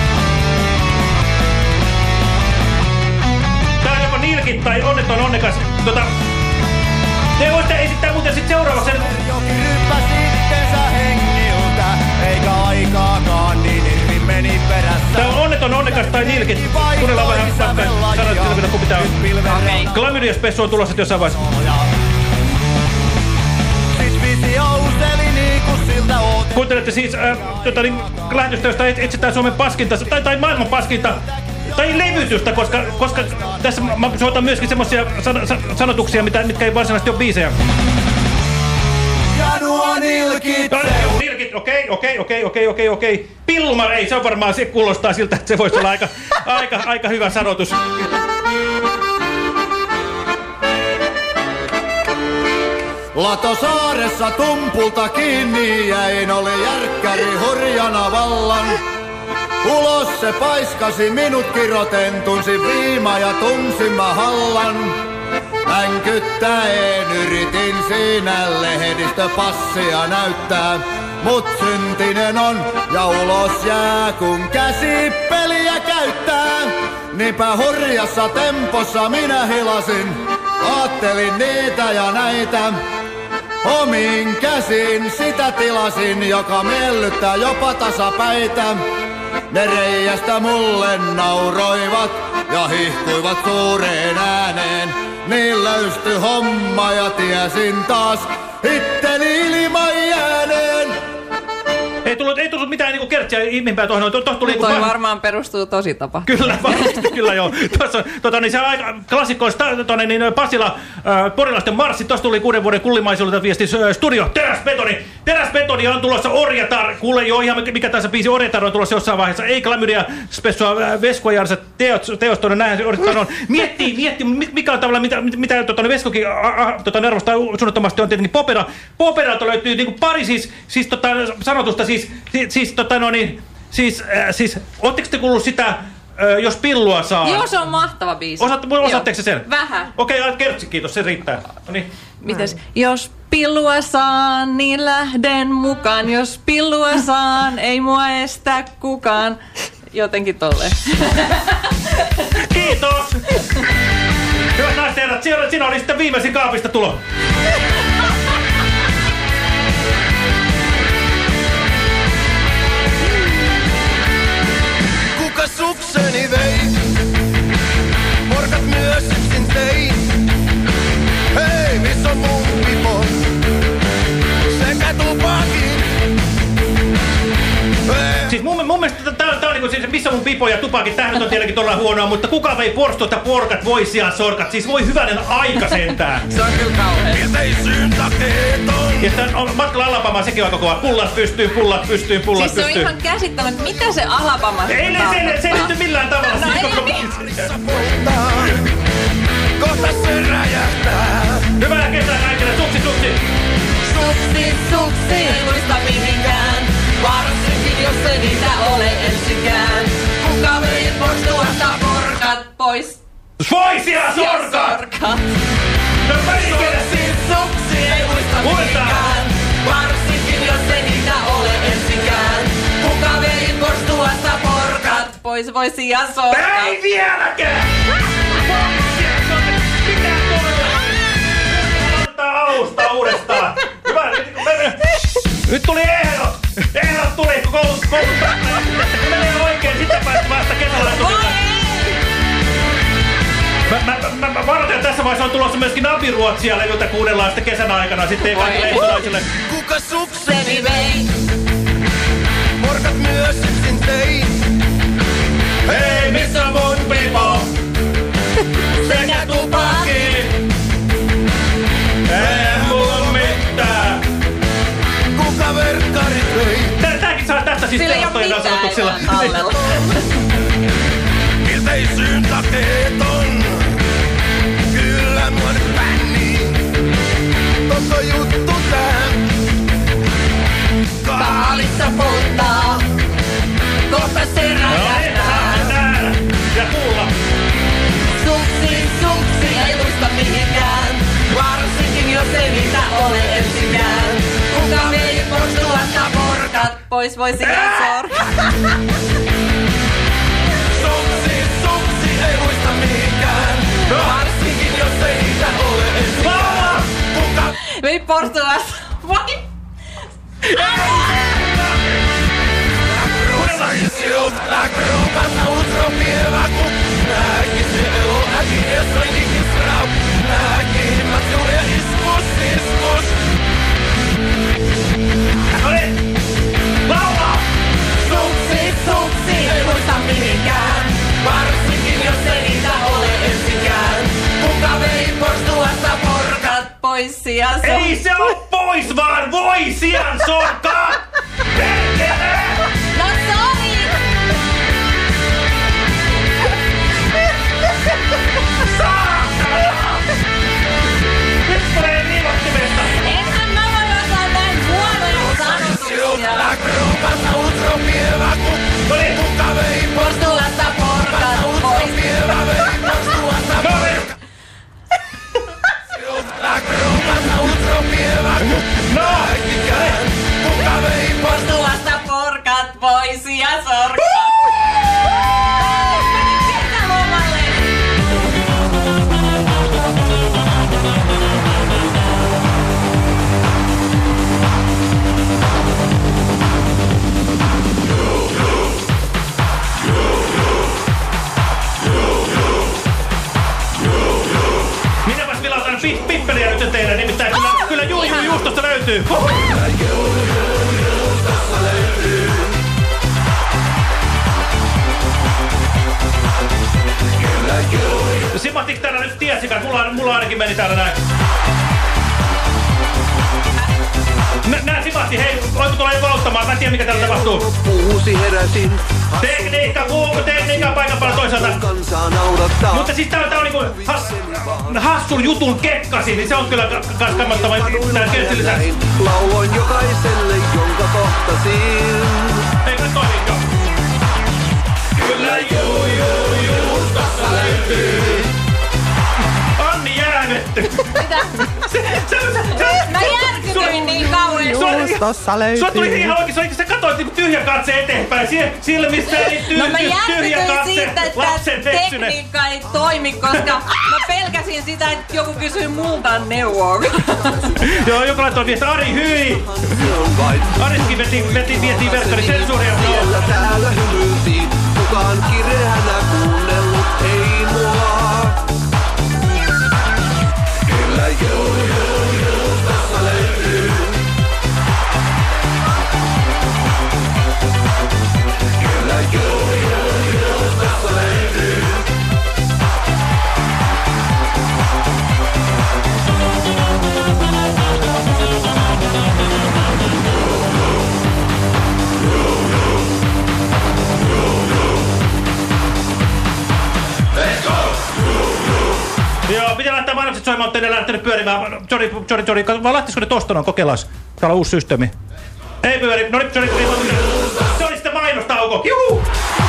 Tää on joko Nilkit tai Onneton onnekas. Tota, te voitte esittää muuten sit seuraavaksi. Joki ryppäsi itsensä hengiltä, eikä aikaakaan niin irvi meni perässä. Tää on Onneton onnekas tai Nilkit. Kuunnellaan vähän vaikka sanat selvitä, kun pitää on. Klamydia Spessu on tulossa jossain vaiheessa. Kuuntelette siis äh, tota, niin, lähetystä, josta etsitään Suomen paskinta, tai, tai maailman paskinta, tai levytystä, koska, koska tässä mä soitan myöskin semmosia san, san, sanotuksia, mitä, mitkä ei varsinaisesti ole biisejä. Ja nuo nilkit! Nilkit, okei, okei, okei, okei, okei, okei. Pillumar, ei, se on varmaan, se kuulostaa siltä, että se voisi olla aika, aika, aika hyvä sanotus. Latosaaressa tumpulta kiinni jäin, oli järkkäri hurjana vallan. Ulos se paiskasi minut kiroten, tunsin viima ja tunsin mä hallan. Änkyttäen yritin siinä lehdistöpassia näyttää, mut syntinen on ja ulos jää kun käsi peliä käyttää. Niinpä hurjassa tempossa minä hilasin, aattelin niitä ja näitä. Omin käsin sitä tilasin, joka miellyttää jopa tasapäitä. Ne reiästä mulle nauroivat ja hihkuivat suureen ääneen. Niin löysty homma ja tiesin taas itteni ilman jääneen. Ei tullut, ei tullut mitään niinku kertsiä ihmeenpäin tuohon. To, to, tuli toi niinku varmaan perustuu tosi tapa. Kyllä, varmasti kyllä joo. Tuossa tota, niin se aika klassikko on niin, Pasila, äh, porilaisten marssi. Tuossa tuli kuuden vuoden kullimaisilta viesti äh, studio. Teräsbetoni. Teräsbetoni on tulossa Orjatar. Kuule jo ihan mikä tässä biisi Orjatar on tulossa jossain vaiheessa. Ei Klamydia Spessua äh, Veskojarsa teosta on näin. Orjatar on. Miettii, miettii mikä on tavallaan mitä, mitä tota, Veskokin tota, arvostaa suunnattomasti on tietenkin Popera. Poperalta löytyy niinku pari siis, siis tota, sanotusta siis, siis, siis tota no niin, Siis, äh, siis ootteko te kuullut sitä, äh, jos pillua saa? Joo, se on mahtava biisi. Osaat, osaatteko se sen? Vähän. Okei, okay, kertsi, kiitos, se riittää. No niin. Mites? Jos pillua saan, niin lähden mukaan. Jos pillua saan, ei mua estä kukaan. Jotenkin tolleen. Kiitos! Hyvät naiset ja herrat, siinä, siinä oli sitten viimeisin kaapista tulo. Kuka sukseni vei? Porkat myös yksin tein. Hei, missä on mun pipo? Sekä tupakin. Siis mun, mun mielestä tää, tää on niinku siis, missä mun pipo ja tupakin, tähän nyt on tietenkin todella huonoa, mutta kuka vei porstuita porkat, voi sijaan sorkat, siis voi hyvänen aika sentään. Se on kyllä kauhean. Milteisyyn takeeton. Ja tän on matkalla Alabamaan sekin aika kova, pullat pystyy, pullat pystyy, pullat siis pystyy. Se on ihan käsittämättä, mitä se Alabama ei se, se ei nyt millään tavalla. No, siis, ei niin. Kohta se räjähtää. Hyvää kesää kaikille, suksi, suksi. Suksi, suksi, ei muista mihinkään. Varsinkin jos ei niitä ole ensikään. Kuka vei porstuasta porkat pois? Pois ja sorkat! No suksi, suksi, ei muista mihinkään. Varsinkin jos ei niitä ole ensikään. Kuka vei porstuasta porkat pois? Voisi ja sorkat. Ei vieläkään! Aloittaa alusta uudestaan. Hyvä, nyt tuli ehdot. Ehdot tuli, kun koulut, koulut menee oikein, sitten päästä vasta kesällä. Mä, mä, mä, mä varoitan, että tässä vaiheessa on tulossa myöskin Nabiruotsia levyltä kuunnellaan sitten kesän aikana. Sitten kaikille ehtolaisille. Kuka sukseni vei? Porkat myös yksin tein. Hei, missä on mun pipo? Sekä tupakin. Ei mulla mitään. Kuka verkkarit vei? Tääkin saa tästä siis teostojen asetuksella. Milteisyyn takeeton. Kyllä mua nyt pännii. Koko juttu tää. Kaalissa polttaa. Kohta se räjähtää. Ja kuulla. Suksi, suksi, ei muista mihinkään. Varsinkin jos ei niitä ole ensikään. Kuka vei porstuasta porkat pois, voisi ja sorkat. Suksi, suksi, ei muista mihinkään. Varsinkin jos ei niitä ole ensikään. Kuka vei porstuasta. Voi! La kropa sa utropieva kun näki se elo näki ja soinikin srau näki matjuja iskus iskus. Noniin! Laula! Suksi, suksi, ei muista mihinkään. Varsinkin jos ei niitä ole ensikään. Kuka vei porstuasta porkat pois ja sorkat? Ei se oo pois vaan voi sian sorkat! Perkele! No sorry! Nyt tulee viivottimesta! Enhän mä voi osaa näin huonoja sanotuksia. La kropa sa utropieva kun kuka vei porstuasta porkat pois. vei porstuasta porkat. La kropa sa utropieva kun näkikään. Kuka vei porstuasta porkat pois ja sorkat. Minäpäs vilataan pippeliä nyt teille, nimittäin kyllä, kyllä juuri juustosta löytyy. Simahtiks täällä nyt tiesikaan? Mulla, mulla ainakin meni täällä näin. Nää simahti, hei, voitko tulla joku auttamaan? Mä en tiedä mikä täällä tapahtuu. Uusi heräsin. Tekniikka, kuuluu tekniikka paikan päällä toisaalta. Mutta siis tää, tää on niinku has, hassun jutun kekkasi, niin se on kyllä kans kammottava tää keissin lisäksi. Lauloin jokaiselle, jonka kohtasin. Eikö nyt toimikaan? Anni jäävetty! Mitä? Mä järkytyin niin kauhean. Juustossa löytyy. Sulla tuli ihan oikein, sä katsoit niinku tyhjän katse eteenpäin. Silmissä ei tyy, No mä tyhjä järkytyin katse, siitä, että lapsen teksynen. tekniikka ei toimi, koska mä pelkäsin sitä, että joku kysyy multa neuvoa. Joo, joku laittoi viestiä, Ari hyi! Ariskin veti, veti, vietiin verkkari sensuuria. Siellä täällä hymyiltiin, kukaan kireänä kuunnellut ei mua. Kyllä joo, joo, joo, tässä löytyy. Kyllä joo, joo, joo, tässä löytyy. Let's go! Joo, pitää laittaa mainokset soimaan, mutta en lähtenyt pyörimään. Jori, Jori, Jori, vaan lähtisikö ne tosta noin? Kokeillaan. Täällä on uusi systeemi. Ei pyöri. No nyt, Jori, se oli sitten mainostauko. Juhu!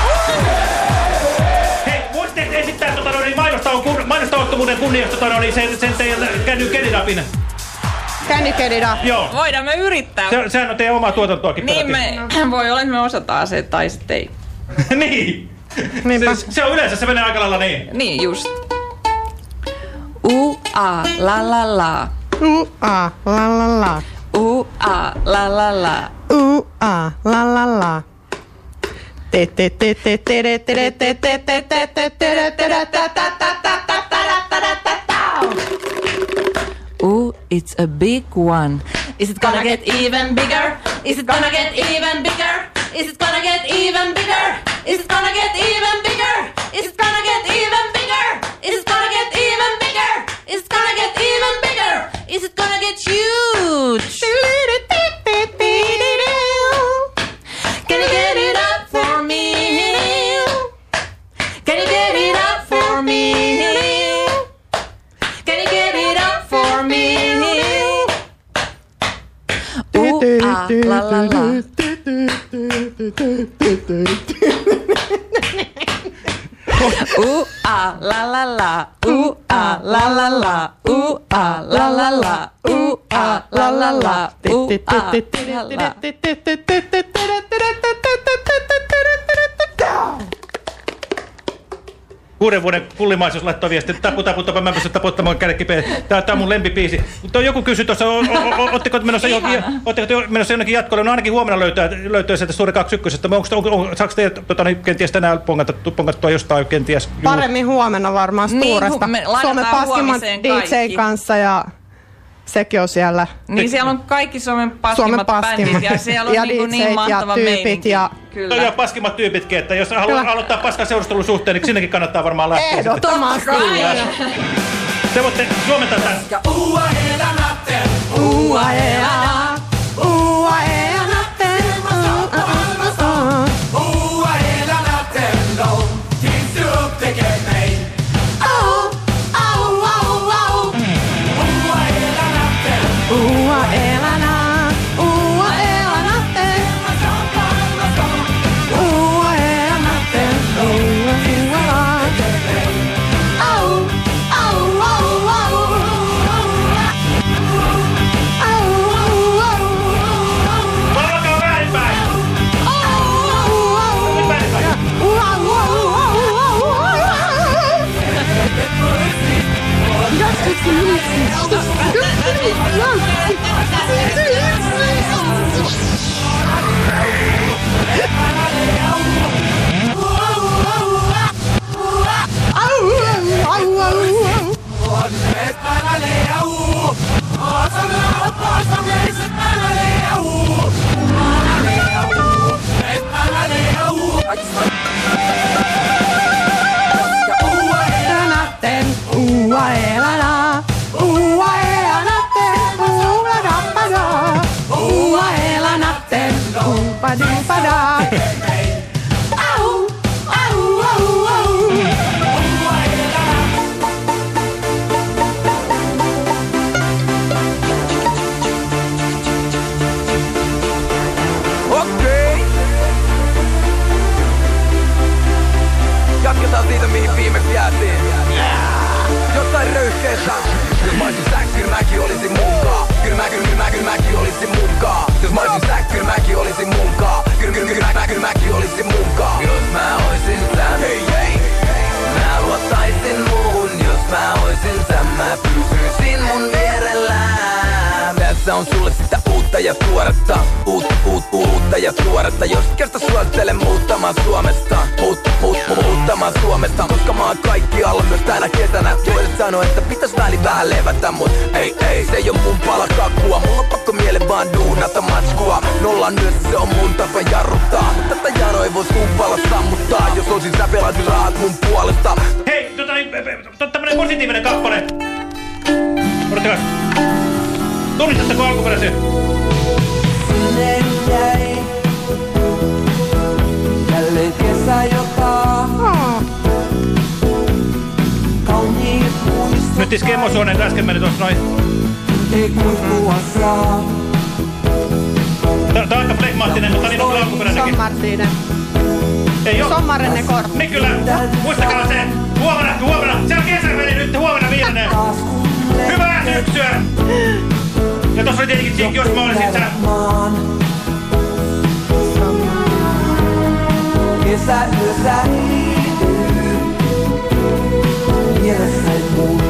Hei, voisitte esittää tota noin mainostauottomuuden kunniasta tota noin sen, sen teidän Can You Get It Upin? Can you get it up? Joo. Voidaan me yrittää. Se, sehän on teidän omaa tuotantoakin. Niin me, voi olla, että me osataan se tai sitten ei. Niin. Se, se on yleensä, se menee aika lailla niin. Niin just. U a la la la. U a la la la. U a la la la. U a la la la. Te te te te te te te te te te te te te te Ooh, it's a big one. Is it gonna get even bigger? Is it gonna get even bigger? Is it gonna get even bigger? Is it gonna get even bigger? Is it gonna get even bigger? Is it gonna get even bigger? Is it gonna get even bigger? Is it gonna get huge? Can you get it up for me? Can you get it up for me? Can you get it up for me? Ooh, ah, la la la. Ooh, ah, la la la. Ooh, ah, la la la. Ooh, ah, la la la. Ooh, ah, la la la. Ooh, ah, la la. Kuuden vuoden kullimaisuus laittoi viesti, tapu tapu tapu, mä en pysty taputtamaan kädekipeen. Tää, tää on mun lempipiisi. Mutta joku kysyi tuossa, ootteko menossa jonnekin jatkoille? No ainakin huomenna löytää, löytyy sieltä Suuri kaksikkösestä. Onko, onko, onko, saako teille tota, niin, kenties tänään pongattua jostain kenties? Juu. Paremmin huomenna varmaan Suuresta. Niin, Suomen paskimman D J:n kanssa ja sekin on siellä. Niin siellä on kaikki Suomen paskimmat, Suomen paskimmat bändit ja siellä on ja niinku niin D J:t mahtava ja tyypit meininki. ja Kyllä. Joo, paskimmat tyypitkin, että jos haluaa aloittaa paskan seurustelun suhteen, niin sinnekin kannattaa varmaan lähteä. Ehdottomasti. Te voitte suomentaa tämän. Uua hela natten. Uua hela. Uua hela natten. Uua hela natten. Tills du upptäcker mig. Au, au, au, au. Uua hela natten. Uua hela natten. Uua hela natten. Uua hela natten. Uua hela natten. Au, au, au, au. Palkakaa väärinpäin! Uua elana, uua nyt kesän. Jos mä oisin sä, kyllä mäkin olisin munkaa. Kyllä mä, kyllä mä, kyllä mäkin olisin munkaa. Jos mä oisin sä, kyllä mäkin olisin munkaa. Kyllä, kyllä, kyllä mä, kyllä mäkin olisin munkaa. Jos mä oisin sä, hei hei, mä luottaisin muuhun. Jos mä oisin sä, mä pysyisin mun vierellään. Tässä on sulle sitä uutta ja tuoretta. Uut, uut, uutta ja tuoretta. Jos kerta suosittelen muuttamaan Suomesta. Muut, muut, muuttamaan Suomesta. Koska mä oon kaikkialla myös tänä kesänä. Toiset sanoo, että pitäis väli vähän levätä. Mut ei, ei, se ei oo mun pala kakkua. Mulla on pakko miele vaan duunata matskua. Nollan myös se on mun tapa jarruttaa. Mut tätä janoa ei vois kumpalla sammuttaa. Jos olisin sä pelaisit rahat mun puolesta. Hei, tota niin, tämmönen positiivinen kappale. Odottakaa. Tunnistatteko alkuperäisen? Sinne jäi jälleen kesä, joka kauniit muistot. Nyt iski emosuonen, äsken meni tuossa noin. Ei kuitua saa. Tää, tää on aika flegmaattinen, mutta niin on kyllä alkuperäinenkin. Sommartinen. Ei oo. Sommarinen korppi. Niin kyllä. Muistakaa se. Huomenna, huomenna. Se on kesä meni nyt, huomenna viimeinen. Hyvää syksyä. Ja tossa oli tietenkin, jos mä olisin sä. Kesä yö säilyy mielessäni mun.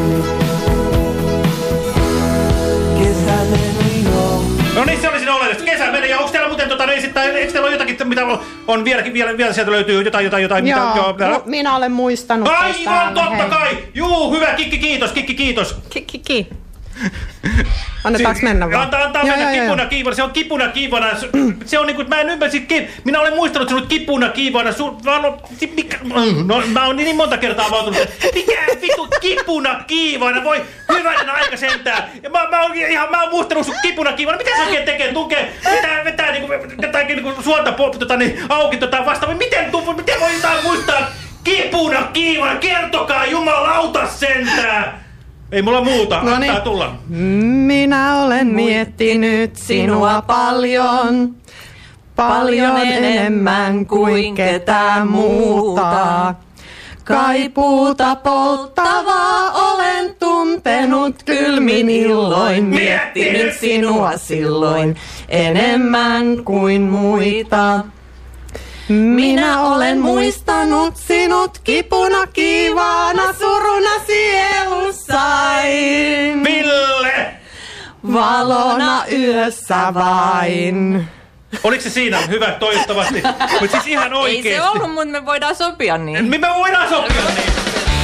Kesä meni jo. No niin, se oli siinä oleellista. Kesä meni jo. Onks teillä muuten tota, niin sitten, eikö teillä ole jotakin, mitä on vieläkin, vielä, vielä sieltä löytyy jotain, jotain, jotain. Joo, mitä, joo täällä... minä olen muistanut. Aivan totta kai! Juu, hyvä, kikki kiitos, kikki kiitos. Kikki ki. Annetaanko si mennä vaan? Antaa, antaa joo, mennä joo, kipuna joo. kiivana, se on kipuna kiivana. Se on niinku, mä en ymmärsi, minä olen muistanut sinut kipuna kiivana. Su, mä, oon, mikä, no, mä oon niin monta kertaa vautunut, mikä vittu kipuna kiivana, voi hyvänen aika sentään. Ja mä, mä oon ihan, mä oon muistanut sun kipuna kiivana, mitä se oikein tekee, tunkee, vetää, vetää niinku, jotakin niinku suonta tota, niin, auki tota vastaan. Miten, tu, miten voi jotain muistaa kipuna kiivana, kertokaa jumalauta sentään. Ei mulla muuta, no antaa niin. tulla. Minä olen miettinyt sinua paljon, paljon enemmän kuin ketään muuta. Kaipuuta polttavaa olen tuntenut kylmin illoin, miettinyt sinua silloin enemmän kuin muita. Minä olen muistanut sinut kipuna kiivaana suruna sielussain. Ville! Valona yössä vain. Oliko se siinä? Hyvä, toivottavasti. Mutta siis ihan oikeesti. Ei se ollut, mutta me voidaan sopia niin. Me, me voidaan sopia niin.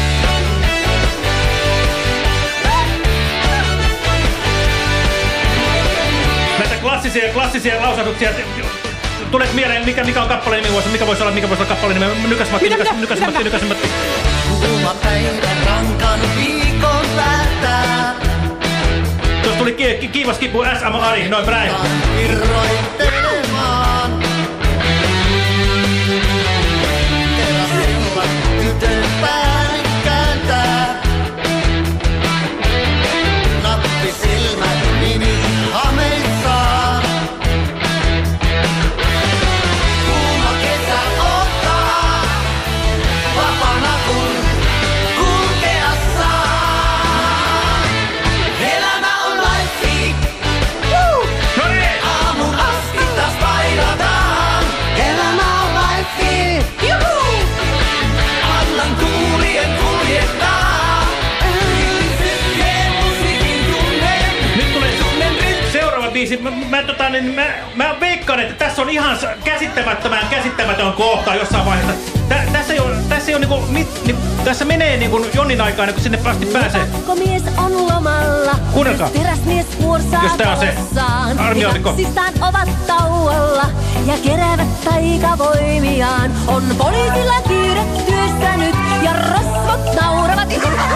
Näitä klassisia, klassisia lausahduksia. Tuleeko mieleen, mikä, mikä on kappaleen nimi? Mikä voisi olla, mikä voisi olla kappaleen nimi? Nykäsmatti, nykäs, nykäsmatti, nykäsmatti. Kuuma päivän rankan viikon päättää. Tuossa tuli ki ki kiivas kipu S M Ari, noin päin. Irroittelemaan. Terasilla tytön pään kääntää. Nappi silmät mini hameissaan. Kuuma kesä ottaa. Vapana kun kulkea saa. Elämä on lifey. Aamun asti taas pailataan. Elämä on lifey. Annan tuulien kuljettaa. Yhdisykeen musiikin tunnen. Nyt tulee seuraava biisi. Mä, mä, tota, niin, mä, mä veikkaan, että tässä on ihan käsittämättömän käsittämätön kohta jossain vaiheessa. Tä, tässä, ei ole, tässä, ei ole, niinku, mit, ni, tässä menee niinku jonnin aikaa, kun sinne asti pääsee. Mies on lomalla. Kuunnelkaa. Teräsmies vuorsaa Jos tää on se armiointikko. Taksistaan ovat tauolla ja keräävät taikavoimiaan. On poliisilla kiire työssä nyt ja rosvot nauravat.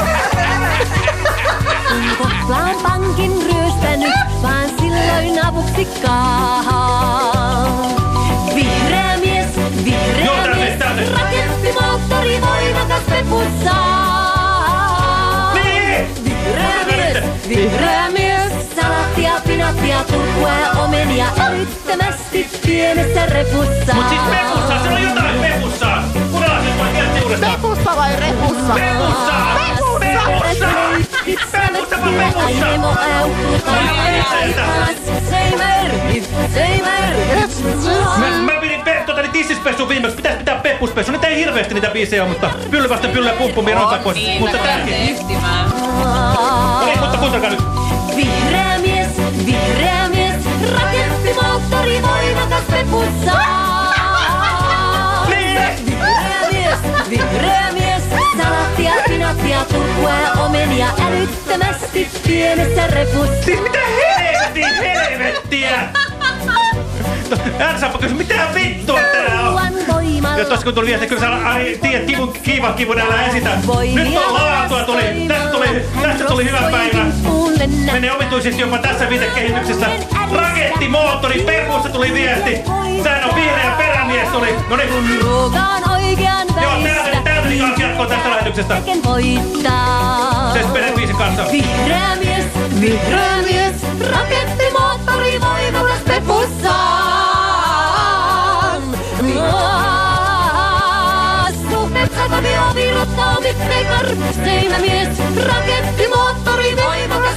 Koplaan pankin ryöstänyt, vaan silloin avuksikaan. Vihreä mies, vihreä Joo, tää mies, se, tää se. rakensi moottori voimakas peputsaa. Niin! Vihreä mies, vihreä mies, salaattia, pinattia, kurkkua ja omenia älyttömästi pienessä repussa. Mut siis pepussa, siellä on jotain pepussa. Kuunnellaan nyt vaan vielä uudestaan. Pepussa vai repussa? Pepussa! Pepussa! Pepussa! Se ei merki, se ei merki. Mä, mä pidin pe, tota, niin tissispesuun viimeksi. Pitäis pitää peppuspesuun. Niitä ei hirveästi niitä biisejä, mutta pylly vasten pylly ja pumppumia on pois. Niin, Mutta tääkin. No niin, mutta kuuntelkaa nyt. Vihreä mies, vihreä mies, rakentti moottori voimakas pepussaan. Vihreä mies, vihreä mies, salaattia, pinattia, kurkkua ja omenia älyttömästi pienessä repussa. Siis mitä helvettiä, helvettiä? Hän saapa kysyä, mitä vittua tää on? Ja tossa kun tuli viesti, kyllä sä ai, tiedät, kivun, kiva kivun älä esitä. Nyt on laatua tuli, tästä tuli, tästä tuli hyvä päivä. Menee omituisesti jopa tässä viitekehityksessä. Rakettimoottori, pepusta tuli viesti. Tää on vihreä perämies tuli. No niin. Ruokaan oikean Joo, tää tää tuli kanssa jatkoa tästä lähetyksestä. Se Spede biisin kanssa. Vihreä mies, vihreä mies, rakettimoottori voimakas pepussaan. Suhmetsatovio virottaa mittrekar, seinämies, rakettimoottori voimakas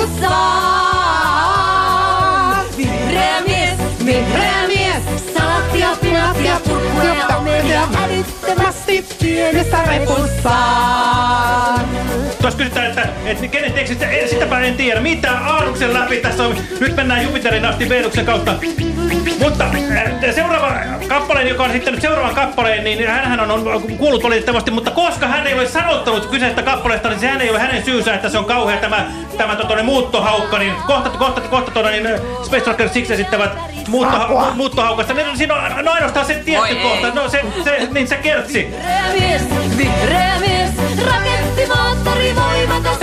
pepussaan. Vihreä mies, vihreä mies, salaattia, pinattia, kurkkua ja omenia älyttömästi pienessä repussaan. Tuossa kysytään, että, että kenen tekstistä, sitäpä en tiedä. Mitä Aaruksen läpi tässä on? Nyt mennään Jupiterin asti Venuksen kautta. Mutta seuraava kappaleen, joka on esittänyt seuraavan kappaleen, niin hänhän on, on kuullut valitettavasti, mutta koska hän ei ole sanottanut kyseistä kappaleesta, niin sehän ei ole hänen syysä, että se on kauhea tämä, tämä totone, muuttohaukka, niin kohta, kohta, kohta tuota, niin Space Rocker Six esittävät muuttoha, muuttohaukasta. Niin siinä on no ainoastaan se tietty kohta, no se, se, niin se kertsi. Vihreä mies, vihreä mies, rakettimoottori voimakas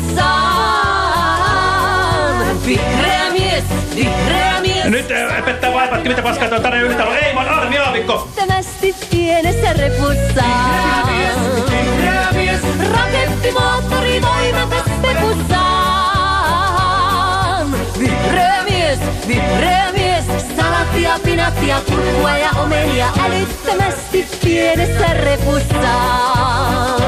pepussaan. Vihreä mies, vihreä mies. Nyt äh, pettää vaipatkin, mitä paskaa tuon tänne yhtalo. Ei vaan Arvi Aavikko. Tämästi pienessä repussaan. Vihreä mies, vihreä mies, rakettimoottori voimakas pepussaan. Vihreä mies, vihreä mies, salaattia, pinattia, kurkkua ja omenia älyttömästi pienessä repussaan.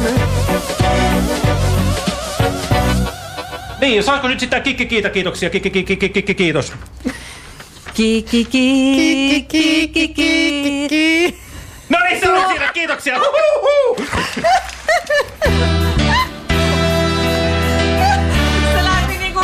Niin, saanko nyt sitä kikki kiitä kiitoksia? Kikki kikki kikki kiitos. Kikki kikki kikki kikki. No niin, se on siinä, kiitoksia. Huhuhu. Se lähti niinku...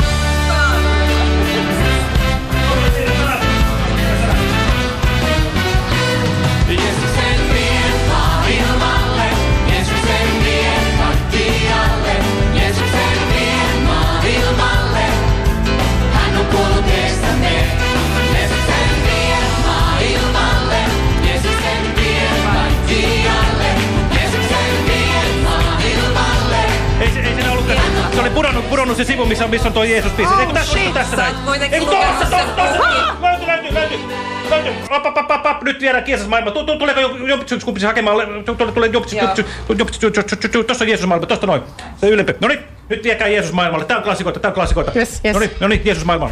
Jeesuksen vie maailmalle, Jeesuksen vie kaikkialle, Jeesuksen vie maailmalle, hän on kuollut eestämme. Jeesuksen vie maailmalle, Jeesuksen vie kaikkialle, Jeesuksen vie maailmalle. Ei se, ei siinä ollutkaan. Se oli pudonnut, pudonnut se sivu, missä on, missä on toi Jeesus-biisi. Oh, Eikö tässä, shit, tässä sä näin? oot kuitenkin Eikö tossa, lukemassa tossa, tossa, sen. tossa. Löytyy, löytyy, löytyy. Löytyy. Op, op, op, op, op. Nyt viedään Jeesus maailma. Tuleeko Jompitsuskupisi hakemaan? Tulee Jompitsuskupisi. Tossa on Jeesus maailma, tosta noin. Se ylempi. No niin, nyt viekää Jeesus maailmalle. Tää on klassikoita, tää on klassikoita. Yes, yes. No niin, no niin, Jeesus maailmalle.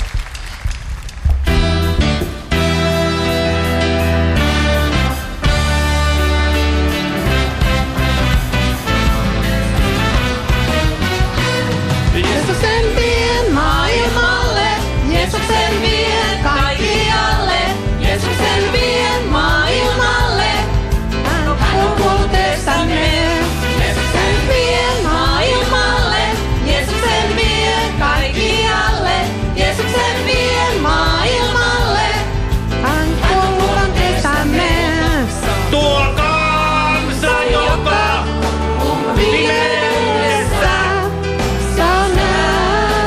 Jeesuksen vie maailmalle, Jeesuksen vie kaikkialle, Jeesuksen vie maailmalle, hän on kuollut eestämme. Jeesuksen vie maailmalle, Jeesuksen vie kaikkialle, Jeesuksen vie maailmalle, hän on kuollut eestämme. Tuo kansa, joka pimeydessä saa nähdä.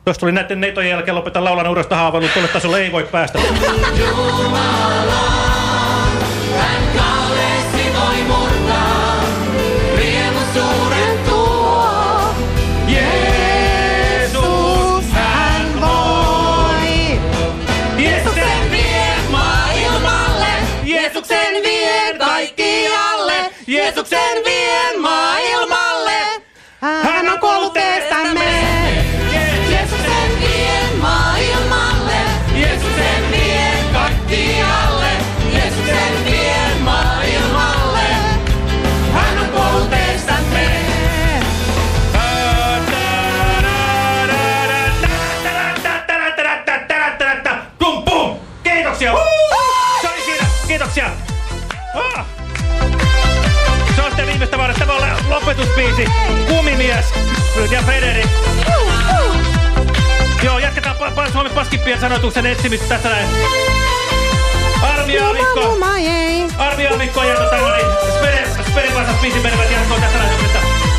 Tuossa tuli näiden neitojen jälkeen lopeta laulan uudesta haavailut, tuolle tasolle ei voi päästä. Jumala, hän kallesi voi murtaa, riemu suuren tuo. Jeesus, hän voi. Jeesuksen vie maailmalle, Jeesuksen vie kaikkialle, Jeesuksen vie maailmalle. Hän on kuollut teestämme. Jeesuksen vie maailmalle, Jeesuksen vie kaikkialle, Jeesuksen vie maailmalle. Hän on kuollut teestämme. Pum pum! Kiitoksia! Se oli siinä! Kiitoksia! Ah! Se on sitten viimeistä vaan, että tämä on lopetusbiisi. Kumimies ja Frederi. Joo, jatketaan pa pa Suomen paskimpien sanotuksen etsimistä tässä näin. Arvi Aavikko. Arvi Aavikko ja tota no niin. Spere, Spere Vansat biisin menevät jatkoon tässä lähetyksessä.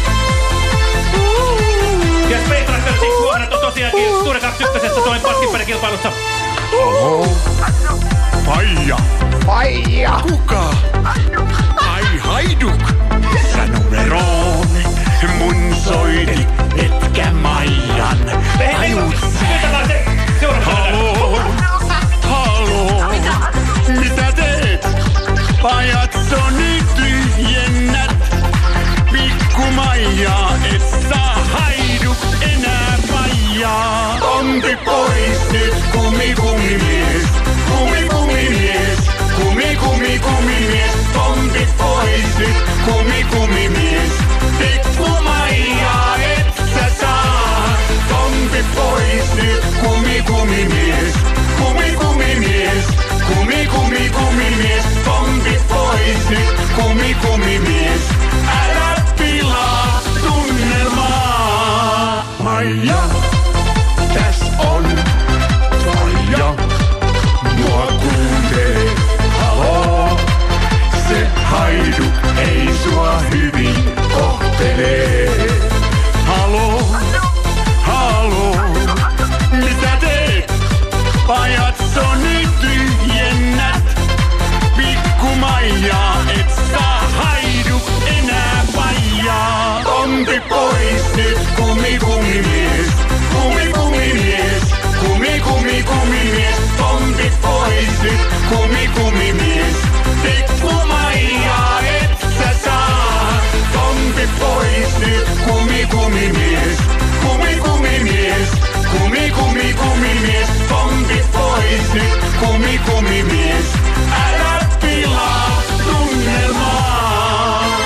Ja Spere Vansat huomenna to tosiaankin Sture kaksikymmentä toin paskimpien kilpailussa. Oho. Faija. Faija. Kuka? Ai Hajduk. Sä numeroon mun soitit, etkä Maijan. Ajut sä. Haloo, haloo. Mitä teet? Pajatso nyt tyhjennät. Pikku Maija, et saa Hajduk enää Faijaa. Pompi pois nyt kumi kumimies. Kumi kumimies. Kumi kumi kumimies. Pompi pois nyt kumi kumimies. Pikku Maija, et sä saa. Pompi pois nyt kumi kumimies. Kumi kumimies. Kumi kumi kumimies. Pompi pois nyt kumi kumimies. Älä pilaa tunnelmaa. Maija, täs on Faija. Mua kuuntee, haloo. Se Hajduk ei sua hyvin kohtelee. Haloo, haloo. Mitä teet? Pajatso nyt tyhjennät. Pikku Maija, et saa Hajduk enää Faijaa. Pompi pois nyt kumi kumimies. Kumi kumimies. Kumi kumi kumimies. Pompi pois nyt kumi kumimies. Pikku Maija, et sä saa. Pompi pois nyt kumi kumimies. Kumi kumimies. Kumi kumi kumimies. Pompi pois nyt kumi kumimies. Älä pilaa tunnelmaa.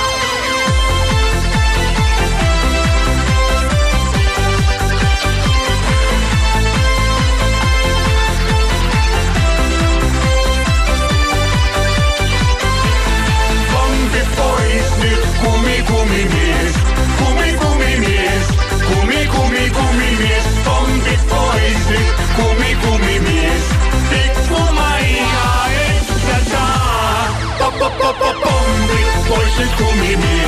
Pompi pois nyt kumi kumimies. Kumi kumimies. Kumi kumi kumimies. Pompi pois nyt kumi kumimies. Pikku Maija, et sä saa. Pompi pois nyt kumimies.